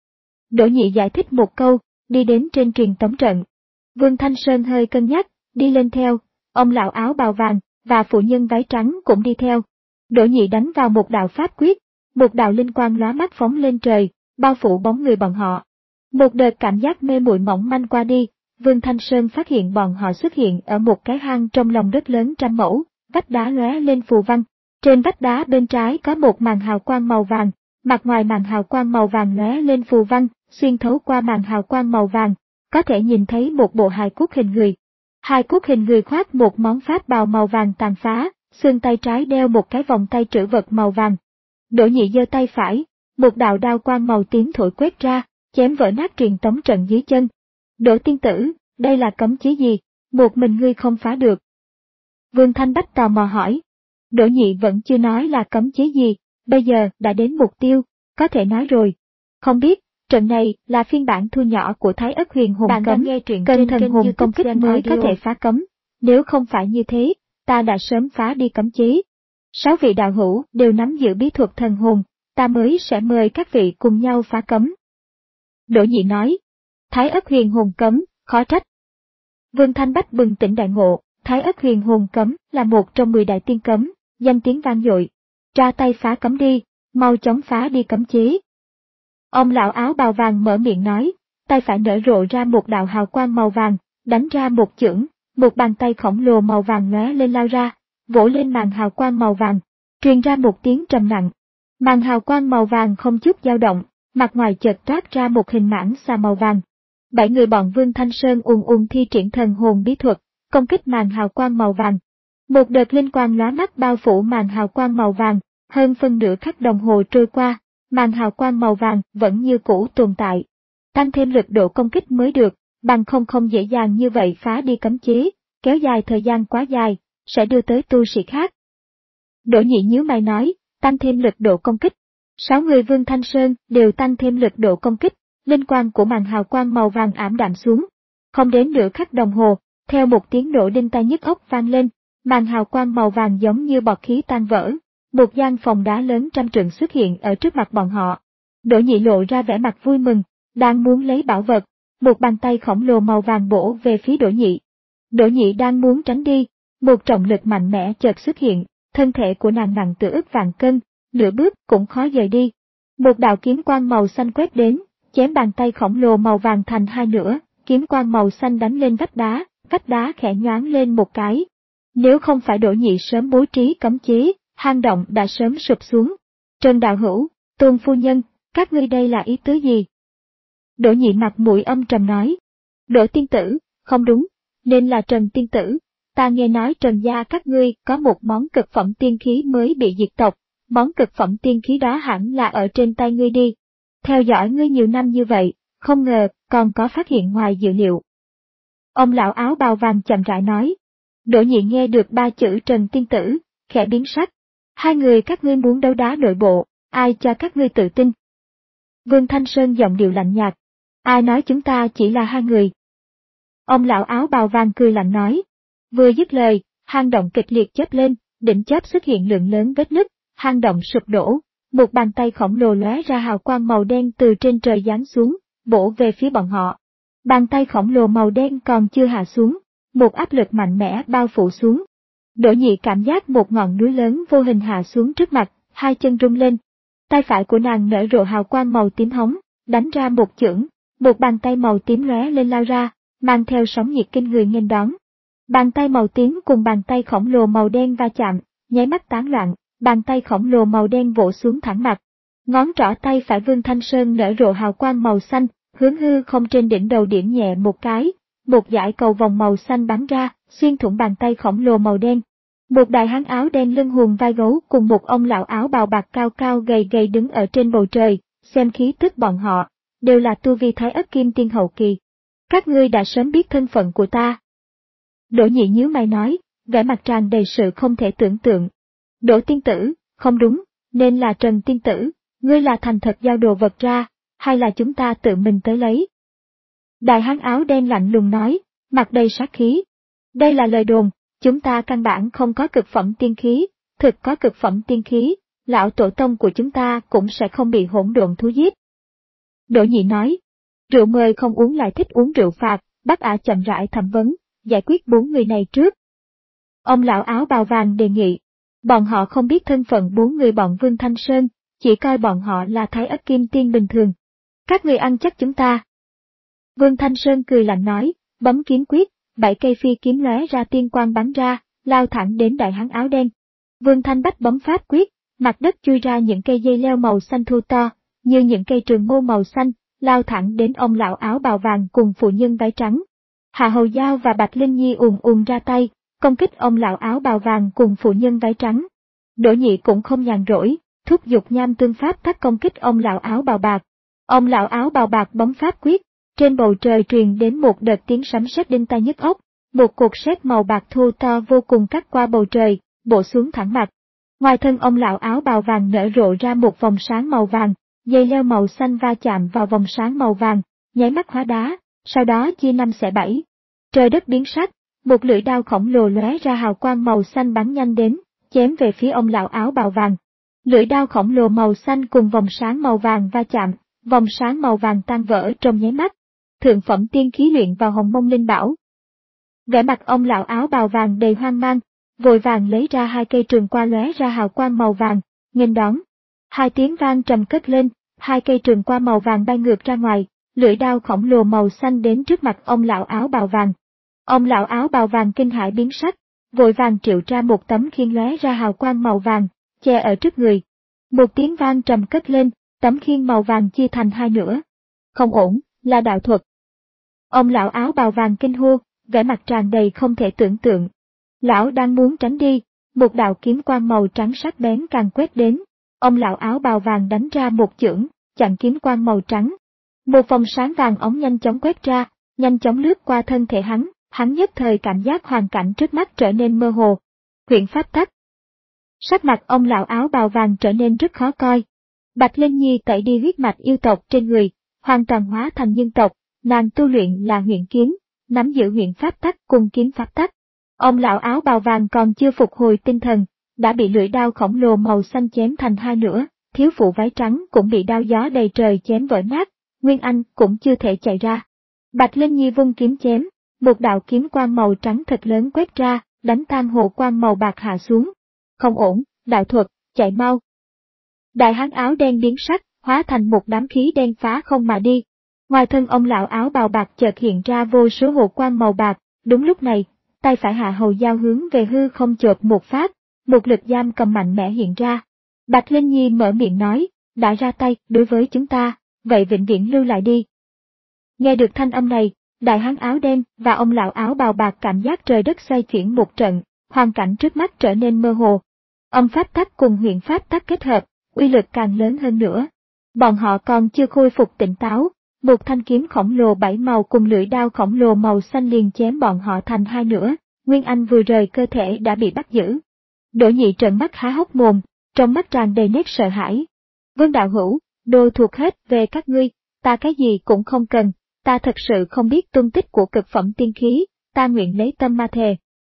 Đỗ Nhị giải thích một câu, đi đến trên truyền tống trận. Vương Thanh Sơn hơi cân nhắc, đi lên theo, ông lão áo bào vàng và phụ nhân váy trắng cũng đi theo. Đỗ Nhị đánh vào một đạo pháp quyết, một đạo linh quang lóa mắt phóng lên trời, bao phủ bóng người bọn họ. Một đợt cảm giác mê muội mỏng manh qua đi, Vương Thanh Sơn phát hiện bọn họ xuất hiện ở một cái hang trong lòng đất lớn trăm mẫu, vách đá lóe lên phù văn. Trên vách đá bên trái có một màn hào quang màu vàng, mặt ngoài màn hào quang màu vàng lóe lên phù văn, xuyên thấu qua màn hào quang màu vàng, có thể nhìn thấy một bộ hài cốt hình người. Hài cốt hình người khoác một món pháp bào màu vàng tàn phá, xương tay trái đeo một cái vòng tay trữ vật màu vàng. Đỗ Nhị giơ tay phải, một đạo đao quang màu tím thổi quét ra, chém vỡ nát truyền tống trận dưới chân. Đỗ tiên tử, đây là cấm chế gì, một mình ngươi không phá được? Vương Thanh Bách tò mò hỏi. Đỗ Nhị vẫn chưa nói là cấm chế gì, bây giờ đã đến mục tiêu, có thể nói rồi. Không biết, trận này là phiên bản thu nhỏ của Thái Ất Huyền Hồn Bạn cấm, nghe truyện kênh trên thần kênh hồn YouTube công kích Gen mới có Audio. thể phá cấm, nếu không phải như thế, ta đã sớm phá đi cấm chế. Sáu vị đạo hữu đều nắm giữ bí thuật thần hồn, ta mới sẽ mời các vị cùng nhau phá cấm. Đỗ Nhị nói, Thái Ất Huyền Hồn cấm, khó trách. Vương Thanh Bách bừng tỉnh đại ngộ, Thái Ất Huyền Hồn cấm là một trong mười đại tiên cấm, danh tiếng vang dội. Ra tay phá cấm đi, mau chóng phá đi cấm chế. Ông lão áo bào vàng mở miệng nói, tay phải nở rộ ra một đạo hào quang màu vàng, đánh ra một chưởng, một bàn tay khổng lồ màu vàng lóe lên lao ra, vỗ lên màn hào quang màu vàng, truyền ra một tiếng trầm nặng. Màn hào quang màu vàng không chút dao động, mặt ngoài chợt toát ra một hình mãng xà màu vàng. Bảy người bọn Vương Thanh Sơn ùn ùn thi triển thần hồn bí thuật, công kích màn hào quang màu vàng. Một đợt linh quang lóa mắt bao phủ màn hào quang màu vàng, hơn phân nửa khắc đồng hồ trôi qua, màn hào quang màu vàng vẫn như cũ tồn tại. Tăng thêm lực độ công kích mới được, bằng không không dễ dàng như vậy phá đi cấm chế, kéo dài thời gian quá dài, sẽ đưa tới tu sĩ khác. Đỗ Nhị nhíu mày nói, tăng thêm lực độ công kích. Sáu người Vương Thanh Sơn đều tăng thêm lực độ công kích, linh quang của màn hào quang màu vàng ảm đạm xuống. Không đến nửa khắc đồng hồ, theo một tiếng nổ đinh tai nhức óc vang lên, màn hào quang màu vàng giống như bọt khí tan vỡ. Một gian phòng đá lớn trăm trượng xuất hiện ở trước mặt bọn họ. Đỗ Nhị lộ ra vẻ mặt vui mừng, đang muốn lấy bảo vật, một bàn tay khổng lồ màu vàng bổ về phía Đỗ Nhị. Đỗ Nhị đang muốn tránh đi, một trọng lực mạnh mẽ chợt xuất hiện, thân thể của nàng nặng tựa ức vạn cân, nửa bước cũng khó dời đi. Một đạo kiếm quang màu xanh quét đến, chém bàn tay khổng lồ màu vàng thành hai nửa, kiếm quang màu xanh đánh lên vách đá, vách đá khẽ nhoáng lên một cái. Nếu không phải Đỗ Nhị sớm bố trí cấm chế, hang động đã sớm sụp xuống. Trần đạo hữu, Tôn phu nhân, các ngươi đây là ý tứ gì? Đỗ Nhị mặt mũi âm trầm nói. Đỗ tiên tử, không đúng, nên là Trần tiên tử. Ta nghe nói Trần gia các ngươi có một món cực phẩm tiên khí mới bị diệt tộc, món cực phẩm tiên khí đó hẳn là ở trên tay ngươi đi. Theo dõi ngươi nhiều năm như vậy, không ngờ còn có phát hiện ngoài dự liệu. Ông lão áo bào vàng chậm rãi nói. Đỗ Nhị nghe được ba chữ Trần tiên tử, khẽ biến sắc. Hai người các ngươi muốn đấu đá nội bộ, ai cho các ngươi tự tin? Vương Thanh Sơn giọng điệu lạnh nhạt. Ai nói chúng ta chỉ là hai người? Ông lão áo bào vàng cười lạnh nói. Vừa dứt lời, hang động kịch liệt chớp lên, đỉnh chớp xuất hiện lượng lớn vết nứt, hang động sụp đổ, một bàn tay khổng lồ lóe ra hào quang màu đen từ trên trời giáng xuống, bổ về phía bọn họ. Bàn tay khổng lồ màu đen còn chưa hạ xuống, một áp lực mạnh mẽ bao phủ xuống. Đỗ Nhị cảm giác một ngọn núi lớn vô hình hạ xuống trước mặt, hai chân rung lên. Tay phải của nàng nở rộ hào quang màu tím hóng, đánh ra một chưởng, một bàn tay màu tím lóe lên lao ra, mang theo sóng nhiệt kinh người nghênh đón. Bàn tay màu tím cùng bàn tay khổng lồ màu đen va chạm, nháy mắt tán loạn, bàn tay khổng lồ màu đen vỗ xuống thẳng mặt. Ngón trỏ tay phải Vương Thanh Sơn nở rộ hào quang màu xanh, hướng hư không trên đỉnh đầu điểm nhẹ một cái, một dải cầu vòng màu xanh bắn ra, xuyên thủng bàn tay khổng lồ màu đen. Một đại hán áo đen lưng hùm vai gấu cùng một ông lão áo bào bạc cao cao gầy gầy đứng ở trên bầu trời, xem khí tức bọn họ, đều là tu vi Thái Ất Kim Tiên hậu kỳ. Các ngươi đã sớm biết thân phận của ta. Đỗ Nhị nhíu mày nói, vẻ mặt tràn đầy sự không thể tưởng tượng. Đỗ tiên tử, không đúng, nên là Trần tiên tử, ngươi là thành thật giao đồ vật ra, hay là chúng ta tự mình tới lấy? Đại hán áo đen lạnh lùng nói, mặt đầy sát khí. Đây là lời đồn, chúng ta căn bản không có cực phẩm tiên khí, thực có cực phẩm tiên khí, lão tổ tông của chúng ta cũng sẽ không bị hỗn độn thú giết. Đỗ Nhị nói, rượu mời không uống lại thích uống rượu phạt, Bác Ả chậm rãi thẩm vấn, giải quyết bốn người này trước. Ông lão áo bào vàng đề nghị, bọn họ không biết thân phận bốn người bọn Vương Thanh Sơn, chỉ coi bọn họ là Thái Ất Kim Tiên bình thường. Các người ăn chắc chúng ta. Vương Thanh Sơn cười lạnh nói, bấm kiếm quyết, bảy cây phi kiếm lóe ra tiên quang bắn ra, lao thẳng đến đại hán áo đen. Vương Thanh Bách bấm pháp quyết, mặt đất chui ra những cây dây leo màu xanh thu to, như những cây trường mâu màu xanh, lao thẳng đến ông lão áo bào vàng cùng phụ nhân váy trắng. Hạ Hầu Giao và Bạch Linh Nhi ùn ùn ra tay, công kích ông lão áo bào vàng cùng phụ nhân váy trắng. Đỗ Nhị cũng không nhàn rỗi, thúc giục nham tương pháp tắc công kích ông lão áo bào bạc. Ông lão áo bào bạc bấm pháp quyết, trên bầu trời truyền đến một đợt tiếng sấm sét đinh tai nhức óc, một cột sét màu bạc thu to vô cùng cắt qua bầu trời, bổ xuống thẳng mặt. Ngoài thân ông lão áo bào vàng nở rộ ra một vòng sáng màu vàng, dây leo màu xanh va chạm vào vòng sáng màu vàng, nháy mắt hóa đá, sau đó chia năm xẻ bảy. Trời đất biến sắc, một lưỡi đao khổng lồ lóe ra hào quang màu xanh bắn nhanh đến, chém về phía ông lão áo bào vàng. Lưỡi đao khổng lồ màu xanh cùng vòng sáng màu vàng va chạm, vòng sáng màu vàng tan vỡ trong nháy mắt. Thượng phẩm tiên khí luyện vào Hồng Mông Linh Bảo. Vẻ mặt ông lão áo bào vàng đầy hoang mang, vội vàng lấy ra hai cây trường qua lóe ra hào quang màu vàng, nghênh đón. Hai tiếng vang trầm cất lên, hai cây trường qua màu vàng bay ngược ra ngoài, lưỡi đao khổng lồ màu xanh đến trước mặt ông lão áo bào vàng. Ông lão áo bào vàng kinh hãi biến sắc, vội vàng triệu ra một tấm khiên lóe ra hào quang màu vàng, che ở trước người. Một tiếng vang trầm cất lên, tấm khiên màu vàng chia thành hai nửa. Không ổn, là đạo thuật. Ông lão áo bào vàng kinh hô, vẻ mặt tràn đầy không thể tưởng tượng. Lão đang muốn tránh đi, một đạo kiếm quang màu trắng sắc bén càng quét đến. Ông lão áo bào vàng đánh ra một chưởng, chặn kiếm quang màu trắng. Một vòng sáng vàng óng nhanh chóng quét ra, nhanh chóng lướt qua thân thể hắn, hắn nhất thời cảm giác hoàn cảnh trước mắt trở nên mơ hồ. Huyện pháp tắc. Sắc mặt ông lão áo bào vàng trở nên rất khó coi. Bạch Linh Nhi tẩy đi huyết mạch yêu tộc trên người, hoàn toàn hóa thành nhân tộc, nàng tu luyện là huyện kiếm, nắm giữ huyện pháp tắc cùng kiếm pháp tắc. Ông lão áo bào vàng còn chưa phục hồi tinh thần, đã bị lưỡi đao khổng lồ màu xanh chém thành hai nửa, thiếu phụ váy trắng cũng bị đao gió đầy trời chém vỡ nát, Nguyên Anh cũng chưa thể chạy ra. Bạch Linh Nhi vung kiếm chém, một đạo kiếm quang màu trắng thật lớn quét ra, đánh tan hộ quang màu bạc hạ xuống. Không ổn, đạo thuật, chạy mau. Đại hán áo đen biến sắc, hóa thành một đám khí đen phá không mà đi. Ngoài thân ông lão áo bào bạc chợt hiện ra vô số hộ quang màu bạc, đúng lúc này, tay phải Hạ Hầu Giao hướng về hư không chộp một phát, một lực giam cầm mạnh mẽ hiện ra. Bạch Linh Nhi mở miệng nói, đã ra tay đối với chúng ta, vậy vĩnh viễn lưu lại đi. Nghe được thanh âm này, đại hán áo đen và ông lão áo bào bạc cảm giác trời đất xoay chuyển một trận, hoàn cảnh trước mắt trở nên mơ hồ. Âm pháp tắc cùng huyện pháp tắc kết hợp, uy lực càng lớn hơn nữa. Bọn họ còn chưa khôi phục tỉnh táo, một thanh kiếm khổng lồ bảy màu cùng lưỡi đao khổng lồ màu xanh liền chém bọn họ thành hai nửa, Nguyên Anh vừa rời cơ thể đã bị bắt giữ. Đỗ Nhị trợn mắt há hốc mồm, trong mắt tràn đầy nét sợ hãi. Vương đạo hữu, đồ thuộc hết về các ngươi, ta cái gì cũng không cần, ta thật sự không biết tung tích của cực phẩm tiên khí, ta nguyện lấy tâm ma thề.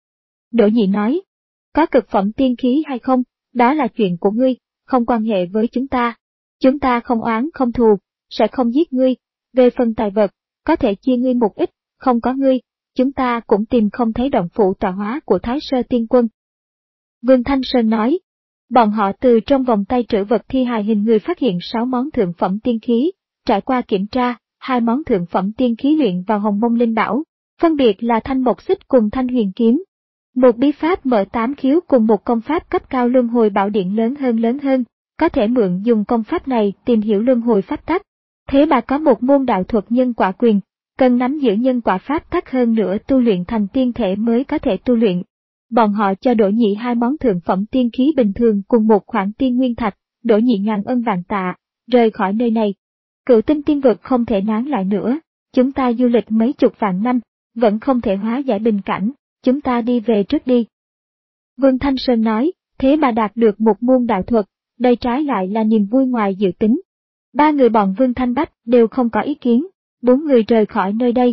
Đỗ Nhị nói, có cực phẩm tiên khí hay không, đó là chuyện của ngươi, không quan hệ với chúng ta. Chúng ta không oán không thù, sẽ không giết ngươi, về phần tài vật, có thể chia ngươi một ít, không có ngươi, chúng ta cũng tìm không thấy động phủ tọa hóa của Thái Sơ Tiên Quân. Vương Thanh Sơn nói, bọn họ từ trong vòng tay trữ vật thi hài hình người phát hiện sáu món thượng phẩm tiên khí, trải qua kiểm tra, hai món thượng phẩm tiên khí luyện vào Hồng Mông Linh Bảo, phân biệt là Thanh Mộc Xích cùng Thanh Huyền Kiếm. Một bí pháp mở tám khiếu cùng một công pháp cấp cao luân hồi bảo điện lớn hơn lớn hơn, có thể mượn dùng công pháp này tìm hiểu luân hồi pháp tắc. Thế mà có một môn đạo thuật nhân quả quyền, cần nắm giữ nhân quả pháp tắc hơn nữa tu luyện thành tiên thể mới có thể tu luyện. Bọn họ cho Đỗ Nhị hai món thượng phẩm tiên khí bình thường cùng một khoản tiên nguyên thạch, Đỗ Nhị ngàn ân vạn tạ, rời khỏi nơi này. Cựu tinh tiên vực không thể nán lại nữa, chúng ta du lịch mấy chục vạn năm, vẫn không thể hóa giải bình cảnh, chúng ta đi về trước đi. Vương Thanh Sơn nói, thế mà đạt được một môn đạo thuật, đây trái lại là niềm vui ngoài dự tính. Ba người bọn Vương Thanh Bách đều không có ý kiến, bốn người rời khỏi nơi đây.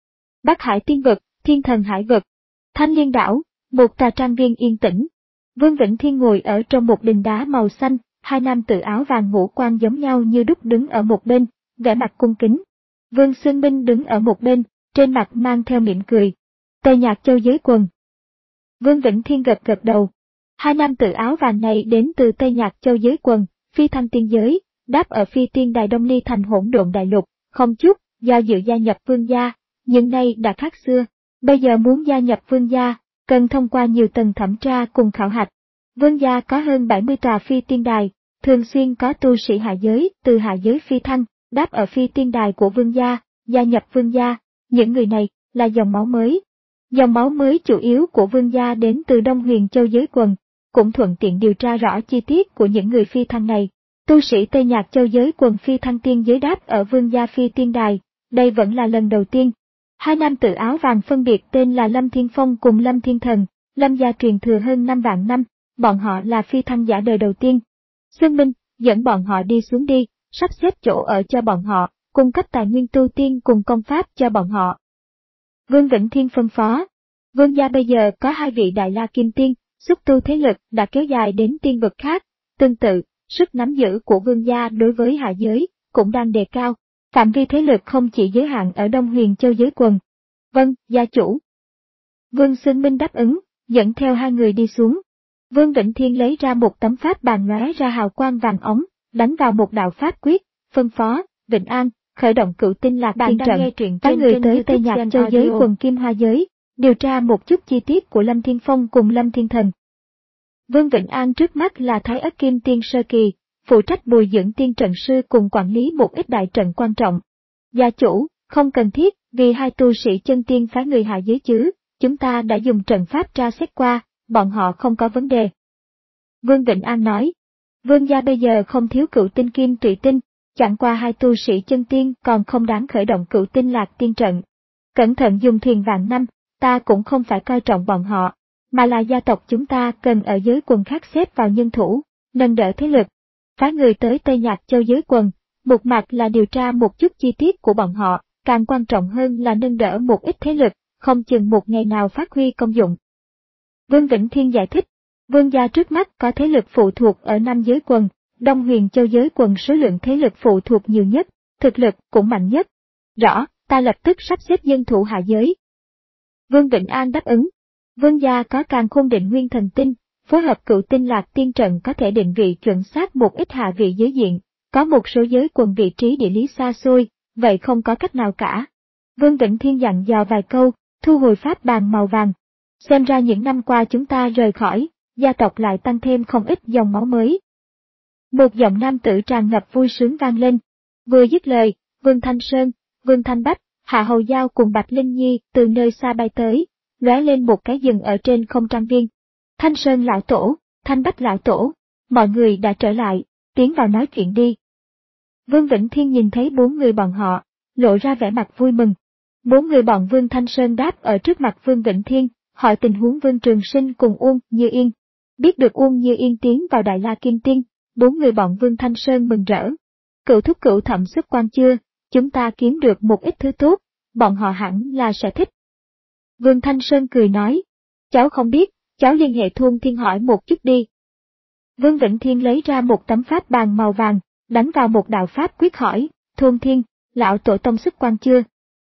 Bắc Hải Tiên Vực, Thiên Thần Hải Vực, Thanh Liên Đảo, một tòa trang viên yên tĩnh. Vương Vĩnh Thiên ngồi ở trong một đình đá màu xanh, hai nam tử áo vàng ngũ quan giống nhau như đúc đứng ở một bên, vẻ mặt cung kính. Vương Xương Minh đứng ở một bên, trên mặt mang theo mỉm cười. Tây Nhạc Châu Giới Quần. Vương Vĩnh Thiên gật gật đầu. Hai nam tử áo vàng này đến từ Tây Nhạc Châu Giới Quần, phi thăng tiên giới, đáp ở phi tiên đài Đông Ly thành hỗn độn đại lục, không chút, do dự gia nhập Vương gia, nhưng nay đã khác xưa, bây giờ muốn gia nhập Vương gia, cần thông qua nhiều tầng thẩm tra cùng khảo hạch. Vương gia có hơn bảy mươi tòa phi tiên đài, thường xuyên có tu sĩ hạ giới từ hạ giới phi thăng, đáp ở phi tiên đài của Vương gia, gia nhập Vương gia, những người này là dòng máu mới. Dòng máu mới chủ yếu của Vương gia đến từ Đông Huyền Châu Giới Quần, cũng thuận tiện điều tra rõ chi tiết của những người phi thăng này. Tu sĩ Tây Nhạc Châu Giới Quần phi thăng tiên giới đáp ở Vương gia phi tiên đài, đây vẫn là lần đầu tiên. Hai nam tử áo vàng phân biệt tên là Lâm Thiên Phong cùng Lâm Thiên Thần, Lâm gia truyền thừa hơn năm vạn năm, bọn họ là phi thăng giả đời đầu tiên. Xuân Minh, dẫn bọn họ đi xuống đi, sắp xếp chỗ ở cho bọn họ, cung cấp tài nguyên tu tiên cùng công pháp cho bọn họ. Vương Vĩnh Thiên phân phó. Vương gia bây giờ có hai vị Đại La Kim Tiên, xúc tu thế lực đã kéo dài đến tiên vực khác. Tương tự, sức nắm giữ của Vương gia đối với hạ giới cũng đang đề cao, phạm vi thế lực không chỉ giới hạn ở Đông Huyền Châu Giới Quần. Vâng, gia chủ. Vương Xương Minh đáp ứng, dẫn theo hai người đi xuống. Vương Vĩnh Thiên lấy ra một tấm pháp bàn lóe ra hào quang vàng ống, đánh vào một đạo pháp quyết, phân phó, Vĩnh An, khởi động Cửu Tinh Lạc Tiên trận, phái người tới Tây Nhạc Châu Giới Quần Kim Hoa Giới, điều tra một chút chi tiết của Lâm Thiên Phong cùng Lâm Thiên Thần. Vương Vĩnh An trước mắt là Thái Ất Kim Tiên Sơ Kỳ, phụ trách bồi dưỡng tiên trận sư cùng quản lý một ít đại trận quan trọng. Gia chủ, không cần thiết, vì hai tu sĩ chân tiên phái người hạ giới chứ, chúng ta đã dùng trận pháp tra xét qua, bọn họ không có vấn đề. Vương Vĩnh An nói, Vương gia bây giờ không thiếu Cửu Tinh Kim Tụy Tinh, chẳng qua hai tu sĩ chân tiên còn không đáng khởi động Cửu Tinh Lạc Tiên trận. Cẩn thận dùng thuyền vạn năm, ta cũng không phải coi trọng bọn họ, mà là gia tộc chúng ta cần ở giới quần khác xếp vào nhân thủ, nâng đỡ thế lực. Phái người tới Tây Nhạc Châu Giới Quần, một mặt là điều tra một chút chi tiết của bọn họ, càng quan trọng hơn là nâng đỡ một ít thế lực, không chừng một ngày nào phát huy công dụng. Vương Vĩnh Thiên giải thích, Vương gia trước mắt có thế lực phụ thuộc ở năm giới quần, Đông Huyền Châu Giới Quần số lượng thế lực phụ thuộc nhiều nhất, thực lực cũng mạnh nhất. Rõ, ta lập tức sắp xếp dân thủ hạ giới. Vương Vĩnh An đáp ứng. Vương gia có Càn Khôn Định Nguyên Thần Tinh, phối hợp Cửu Tinh Lạc Tiên trận có thể định vị chuẩn xác một ít hạ vị giới diện, có một số giới quần vị trí địa lý xa xôi, vậy không có cách nào cả. Vương Vĩnh Thiên dặn dò vài câu, thu hồi pháp bàn màu vàng. Xem ra những năm qua chúng ta rời khỏi, gia tộc lại tăng thêm không ít dòng máu mới. Một giọng nam tử tràn ngập vui sướng vang lên. Vừa dứt lời, Vương Thanh Sơn, Vương Thanh Bách, Hạ Hầu Giao cùng Bạch Linh Nhi từ nơi xa bay tới, lóe lên một cái dừng ở trên không trang viên. Thanh Sơn lão tổ, Thanh Bách lão tổ, mọi người đã trở lại, tiến vào nói chuyện đi. Vương Vĩnh Thiên nhìn thấy bốn người bọn họ, lộ ra vẻ mặt vui mừng. Bốn người bọn Vương Thanh Sơn đáp ở trước mặt Vương Vĩnh Thiên, hỏi tình huống Vương Trường Sinh cùng Uông Như Yên. Biết được Uông Như Yên tiến vào Đại La Kim Tiên, bốn người bọn Vương Thanh Sơn mừng rỡ. Cựu thúc cựu thẩm xuất quan chưa, chúng ta kiếm được một ít thứ tốt, bọn họ hẳn là sẽ thích. Vương Thanh Sơn cười nói, cháu không biết, cháu liên hệ Thôn Thiên hỏi một chút đi. Vương Vĩnh Thiên lấy ra một tấm pháp bàn màu vàng, đánh vào một đạo pháp quyết hỏi, Thôn Thiên, lão tổ tông xuất quan chưa?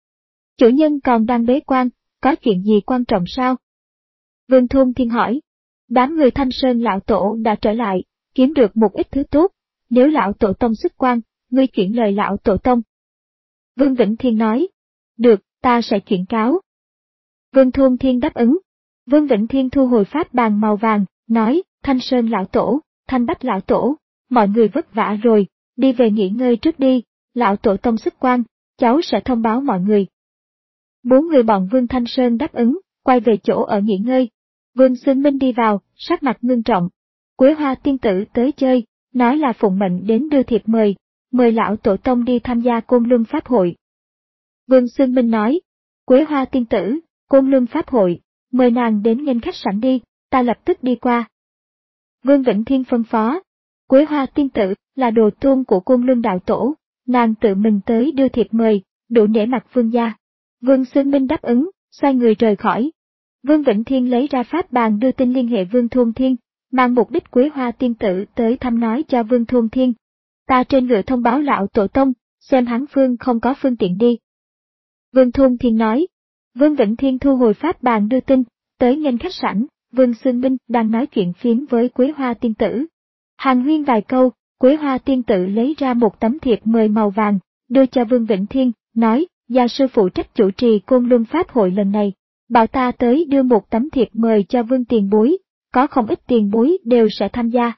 Chủ nhân còn đang bế quan, có chuyện gì quan trọng sao? Vương Thôn Thiên hỏi, đám người Thanh Sơn lão tổ đã trở lại, kiếm được một ít thứ tốt, nếu lão tổ tông xuất quan, ngươi chuyển lời lão tổ tông. Vương Vĩnh Thiên nói, được, ta sẽ chuyển cáo. Vương Thôn Thiên đáp ứng. Vương Vĩnh Thiên thu hồi pháp bàn màu vàng, nói, Thanh Sơn lão tổ, Thanh Bách lão tổ, mọi người vất vả rồi, đi về nghỉ ngơi trước đi, lão tổ tông xuất quan, cháu sẽ thông báo mọi người. Bốn người bọn Vương Thanh Sơn đáp ứng, quay về chỗ ở nghỉ ngơi. Vương Xương Minh đi vào, sắc mặt ngưng trọng. Quế Hoa tiên tử tới chơi, nói là phụng mệnh đến đưa thiệp mời, mời lão tổ tông đi tham gia Côn Luân Pháp hội. Vương Xương Minh nói, Quế Hoa tiên tử, Côn Luân Pháp hội, mời nàng đến nghênh khách sẵn đi, ta lập tức đi qua. Vương Vĩnh Thiên phân phó. Quế Hoa tiên tử là đồ tôn của Côn Luân đạo tổ, nàng tự mình tới đưa thiệp mời, đủ nể mặt vương gia. Vương Xương Minh đáp ứng, xoay người rời khỏi. Vương Vĩnh Thiên lấy ra pháp bàn đưa tin liên hệ Vương Thôn Thiên, mang mục đích Quế Hoa tiên tử tới thăm nói cho Vương Thôn Thiên. Ta trên ngựa thông báo lão tổ tông, xem hắn phương không có phương tiện đi. Vương Thôn Thiên nói. Vương Vĩnh Thiên thu hồi pháp bàn đưa tin, tới nghênh khách sảnh, Vương Xương Minh đang nói chuyện phím với Quế Hoa tiên tử. Hàn huyên vài câu, Quế Hoa tiên tử lấy ra một tấm thiệp mời màu vàng, đưa cho Vương Vĩnh Thiên, nói, gia sư phụ trách chủ trì Côn Luân Pháp hội lần này, bảo ta tới đưa một tấm thiệp mời cho Vương tiền bối, có không ít tiền bối đều sẽ tham gia.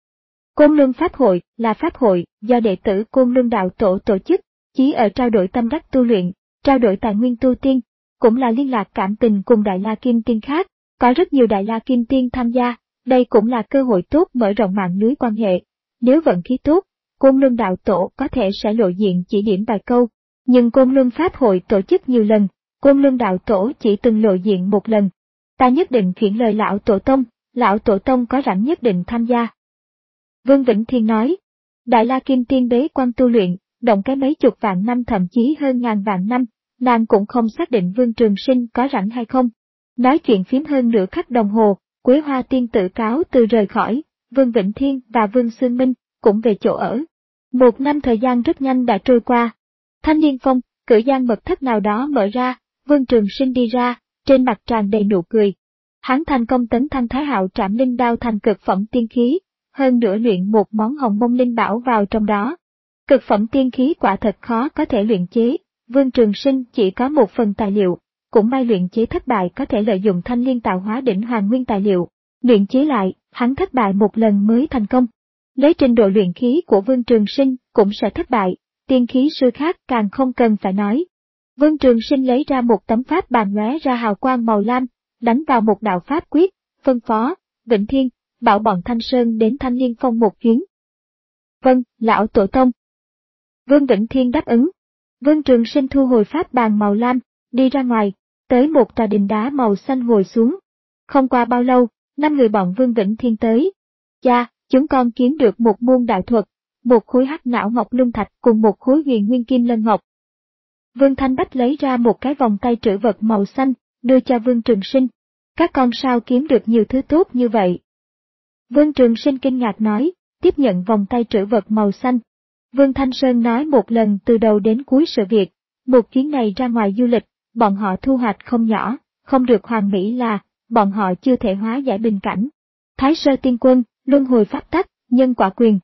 Côn Luân Pháp hội là pháp hội do đệ tử Côn Luân đạo tổ tổ chức, chỉ ở trao đổi tâm đắc tu luyện, trao đổi tài nguyên tu tiên, cũng là liên lạc cảm tình cùng Đại La Kim Tiên khác, có rất nhiều Đại La Kim Tiên tham gia, đây cũng là cơ hội tốt mở rộng mạng lưới quan hệ. Nếu vận khí tốt, Côn Luân đạo tổ có thể sẽ lộ diện chỉ điểm vài câu, nhưng Côn Luân Pháp hội tổ chức nhiều lần, Côn Luân đạo tổ chỉ từng lộ diện một lần. Ta nhất định chuyển lời lão tổ tông, lão tổ tông có rảnh nhất định tham gia. Vương Vĩnh Thiên nói, Đại La Kim Tiên bế quan tu luyện, động cái mấy chục vạn năm thậm chí hơn ngàn vạn năm, nàng cũng không xác định Vương Trường Sinh có rảnh hay không. Nói chuyện phím hơn nửa khắc đồng hồ, Quế Hoa tiên tử cáo từ rời khỏi, Vương Vĩnh Thiên và Vương Xương Minh cũng về chỗ ở. Một năm thời gian rất nhanh đã trôi qua. Thanh Niên Phong, cửa gian mật thất nào đó mở ra, Vương Trường Sinh đi ra, trên mặt tràn đầy nụ cười. Hắn thành công tấn thăng Thái Hạo Trảm Linh Đao thành cực phẩm tiên khí, hơn nữa luyện một món Hồng Mông Linh Bảo vào trong đó. Cực phẩm tiên khí quả thật khó có thể luyện chế, Vương Trường Sinh chỉ có một phần tài liệu, cũng may luyện chế thất bại có thể lợi dụng Thanh Liên tạo hóa đỉnh hoàn nguyên tài liệu, luyện chế lại, hắn thất bại một lần mới thành công. Lấy trình độ luyện khí của Vương Trường Sinh cũng sẽ thất bại, tiên khí sư khác càng không cần phải nói. Vương Trường Sinh lấy ra một tấm pháp bàn lóe ra hào quang màu lam, đánh vào một đạo pháp quyết, phân phó, Vĩnh Thiên, bảo bọn Thanh Sơn đến Thanh Liên Phong một chuyến. Vâng, lão tổ tông. Vương Vĩnh Thiên đáp ứng. Vương Trường Sinh thu hồi pháp bàn màu lam, đi ra ngoài, tới một tòa đình đá màu xanh ngồi xuống. Không qua bao lâu, năm người bọn Vương Vĩnh Thiên tới. Cha, chúng con kiếm được một môn đạo thuật, một khối hắc não ngọc lung thạch cùng một khối huyền nguyên kim lân ngọc. Vương Thanh Bách lấy ra một cái vòng tay trữ vật màu xanh, đưa cho Vương Trường Sinh. Các con sao kiếm được nhiều thứ tốt như vậy? Vương Trường Sinh kinh ngạc nói, tiếp nhận vòng tay trữ vật màu xanh. Vương Thanh Sơn nói một lần từ đầu đến cuối sự việc, một chuyến này ra ngoài du lịch, bọn họ thu hoạch không nhỏ, không được hoàn mỹ là, bọn họ chưa thể hóa giải bình cảnh. Thái Sơ Tiên Quân, luân hồi pháp tắc, nhân quả quyền.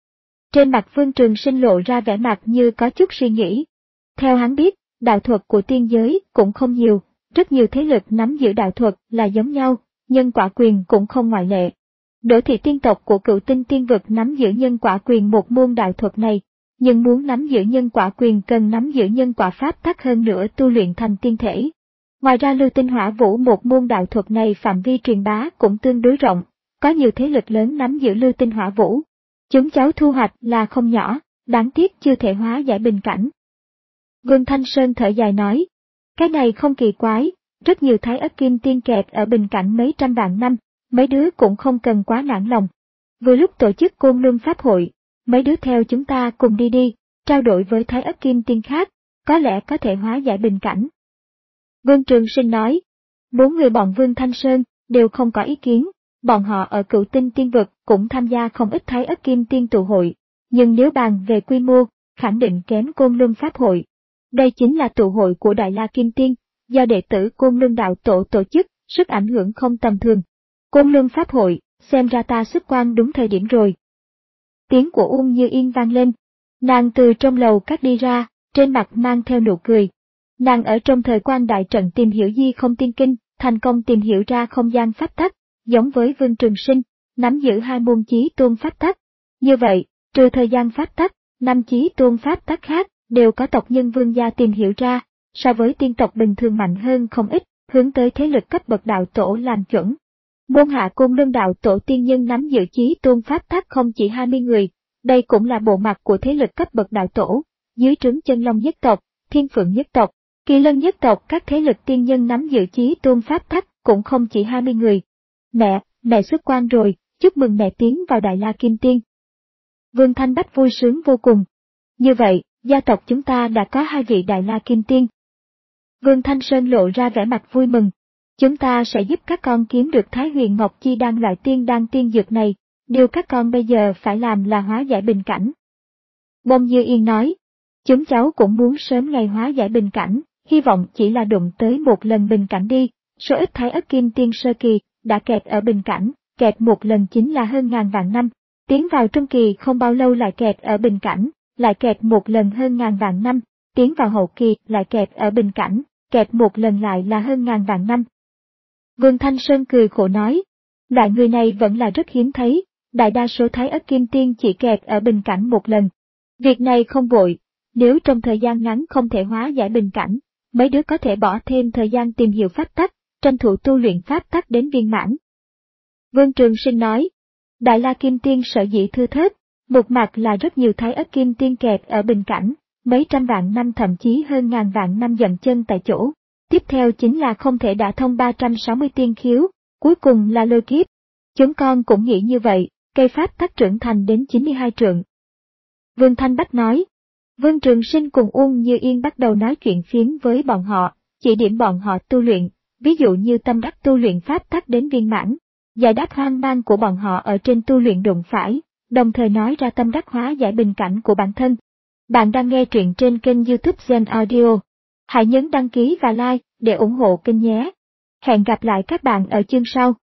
Trên mặt Vương Trường Sinh lộ ra vẻ mặt như có chút suy nghĩ. Theo hắn biết, đạo thuật của tiên giới cũng không nhiều, rất nhiều thế lực nắm giữ đạo thuật là giống nhau, nhân quả quyền cũng không ngoại lệ. Đỗ thị tiên tộc của Cựu Tinh Tiên Vực nắm giữ nhân quả quyền một môn đạo thuật này, nhưng muốn nắm giữ nhân quả quyền cần nắm giữ nhân quả pháp tắc hơn nữa tu luyện thành tiên thể. Ngoài ra Lưu Tinh Hỏa Vũ một môn đạo thuật này phạm vi truyền bá cũng tương đối rộng, có nhiều thế lực lớn nắm giữ Lưu Tinh Hỏa Vũ. Chúng cháu thu hoạch là không nhỏ, đáng tiếc chưa thể hóa giải bình cảnh. Vương Thanh Sơn thở dài nói, cái này không kỳ quái, rất nhiều thái ất kim tiên kẹt ở bình cảnh mấy trăm vạn năm, mấy đứa cũng không cần quá nản lòng. Vừa lúc tổ chức Côn Luân Pháp hội, mấy đứa theo chúng ta cùng đi đi, trao đổi với thái ất kim tiên khác, có lẽ có thể hóa giải bình cảnh. Vương Trường Sinh nói, bốn người bọn Vương Thanh Sơn đều không có ý kiến, bọn họ ở Cựu Tinh Tiên Vực cũng tham gia không ít thái ất kim tiên tụ hội, nhưng nếu bàn về quy mô, khẳng định kém Côn Luân Pháp hội. Đây chính là tụ hội của Đại La Kim Tiên, do đệ tử Côn Luân đạo tổ tổ chức, sức ảnh hưởng không tầm thường. Côn Luân Pháp hội, xem ra ta xuất quan đúng thời điểm rồi. Tiếng của Uông Như Yên vang lên, nàng từ trong lầu cát đi ra, trên mặt mang theo nụ cười. Nàng ở trong thời quan đại trận tìm hiểu di không tiên kinh, thành công tìm hiểu ra không gian pháp tắc, giống với Vương Trường Sinh, nắm giữ hai môn chí tôn pháp tắc. Như vậy, trừ thời gian pháp tắc, năm chí tôn pháp tắc khác đều có tộc nhân vương gia tìm hiểu ra, so với tiên tộc bình thường mạnh hơn không ít, hướng tới thế lực cấp bậc đạo tổ làm chuẩn. Môn hạ Côn Luân đạo tổ tiên nhân nắm giữ chí tôn pháp tắc không chỉ hai mươi người, đây cũng là bộ mặt của thế lực cấp bậc đạo tổ, dưới trướng Chân Long nhất tộc, Thiên Phượng nhất tộc, Kỳ Lân nhất tộc, các thế lực tiên nhân nắm giữ chí tôn pháp tắc cũng không chỉ hai mươi người. Mẹ, mẹ xuất quan rồi, chúc mừng mẹ tiến vào Đại La Kim Tiên. Vương Thanh Bách vui sướng vô cùng. Như vậy, gia tộc chúng ta đã có hai vị Đại La Kim Tiên. Vương Thanh Sơn lộ ra vẻ mặt vui mừng. Chúng ta sẽ giúp các con kiếm được Thái Huyền Ngọc Chi Đan loại tiên đan tiên dược này, điều các con bây giờ phải làm là hóa giải bình cảnh. Bông Như Yên nói, chúng cháu cũng muốn sớm ngày hóa giải bình cảnh, hy vọng chỉ là đụng tới một lần bình cảnh đi, số ít Thái Ất Kim Tiên sơ kỳ, đã kẹt ở bình cảnh, kẹt một lần chính là hơn ngàn vạn năm, tiến vào trung kỳ không bao lâu lại kẹt ở bình cảnh, lại kẹt một lần hơn ngàn vạn năm, tiến vào hậu kỳ lại kẹt ở bình cảnh, kẹt một lần lại là hơn ngàn vạn năm. Vương Thanh Sơn cười khổ nói, loại người này vẫn là rất hiếm thấy, đại đa số Thái Ất Kim Tiên chỉ kẹt ở bình cảnh một lần. Việc này không vội, nếu trong thời gian ngắn không thể hóa giải bình cảnh, mấy đứa có thể bỏ thêm thời gian tìm hiểu pháp tắc, tranh thủ tu luyện pháp tắc đến viên mãn. Vương Trường Sinh nói, Đại La Kim Tiên sở dĩ thưa thớt, một mặt là rất nhiều Thái Ất Kim Tiên kẹt ở bình cảnh, mấy trăm vạn năm thậm chí hơn ngàn vạn năm dậm chân tại chỗ. Tiếp theo chính là không thể đả thông ba trăm sáu mươi tiên khiếu, cuối cùng là lôi kiếp. Chúng con cũng nghĩ như vậy, cây pháp tắc trưởng thành đến chín mươi hai trượng. Vương Thanh Bách nói, Vương Trường Sinh cùng Uông Như Yên bắt đầu nói chuyện phiếm với bọn họ, chỉ điểm bọn họ tu luyện, ví dụ như tâm đắc tu luyện pháp tắc đến viên mãn, giải đáp hoang mang của bọn họ ở trên tu luyện đụng phải, đồng thời nói ra tâm đắc hóa giải bình cảnh của bản thân. Bạn đang nghe truyện trên kênh YouTube Gen Audio. Hãy nhấn đăng ký và like để ủng hộ kênh nhé. Hẹn gặp lại các bạn ở chương sau.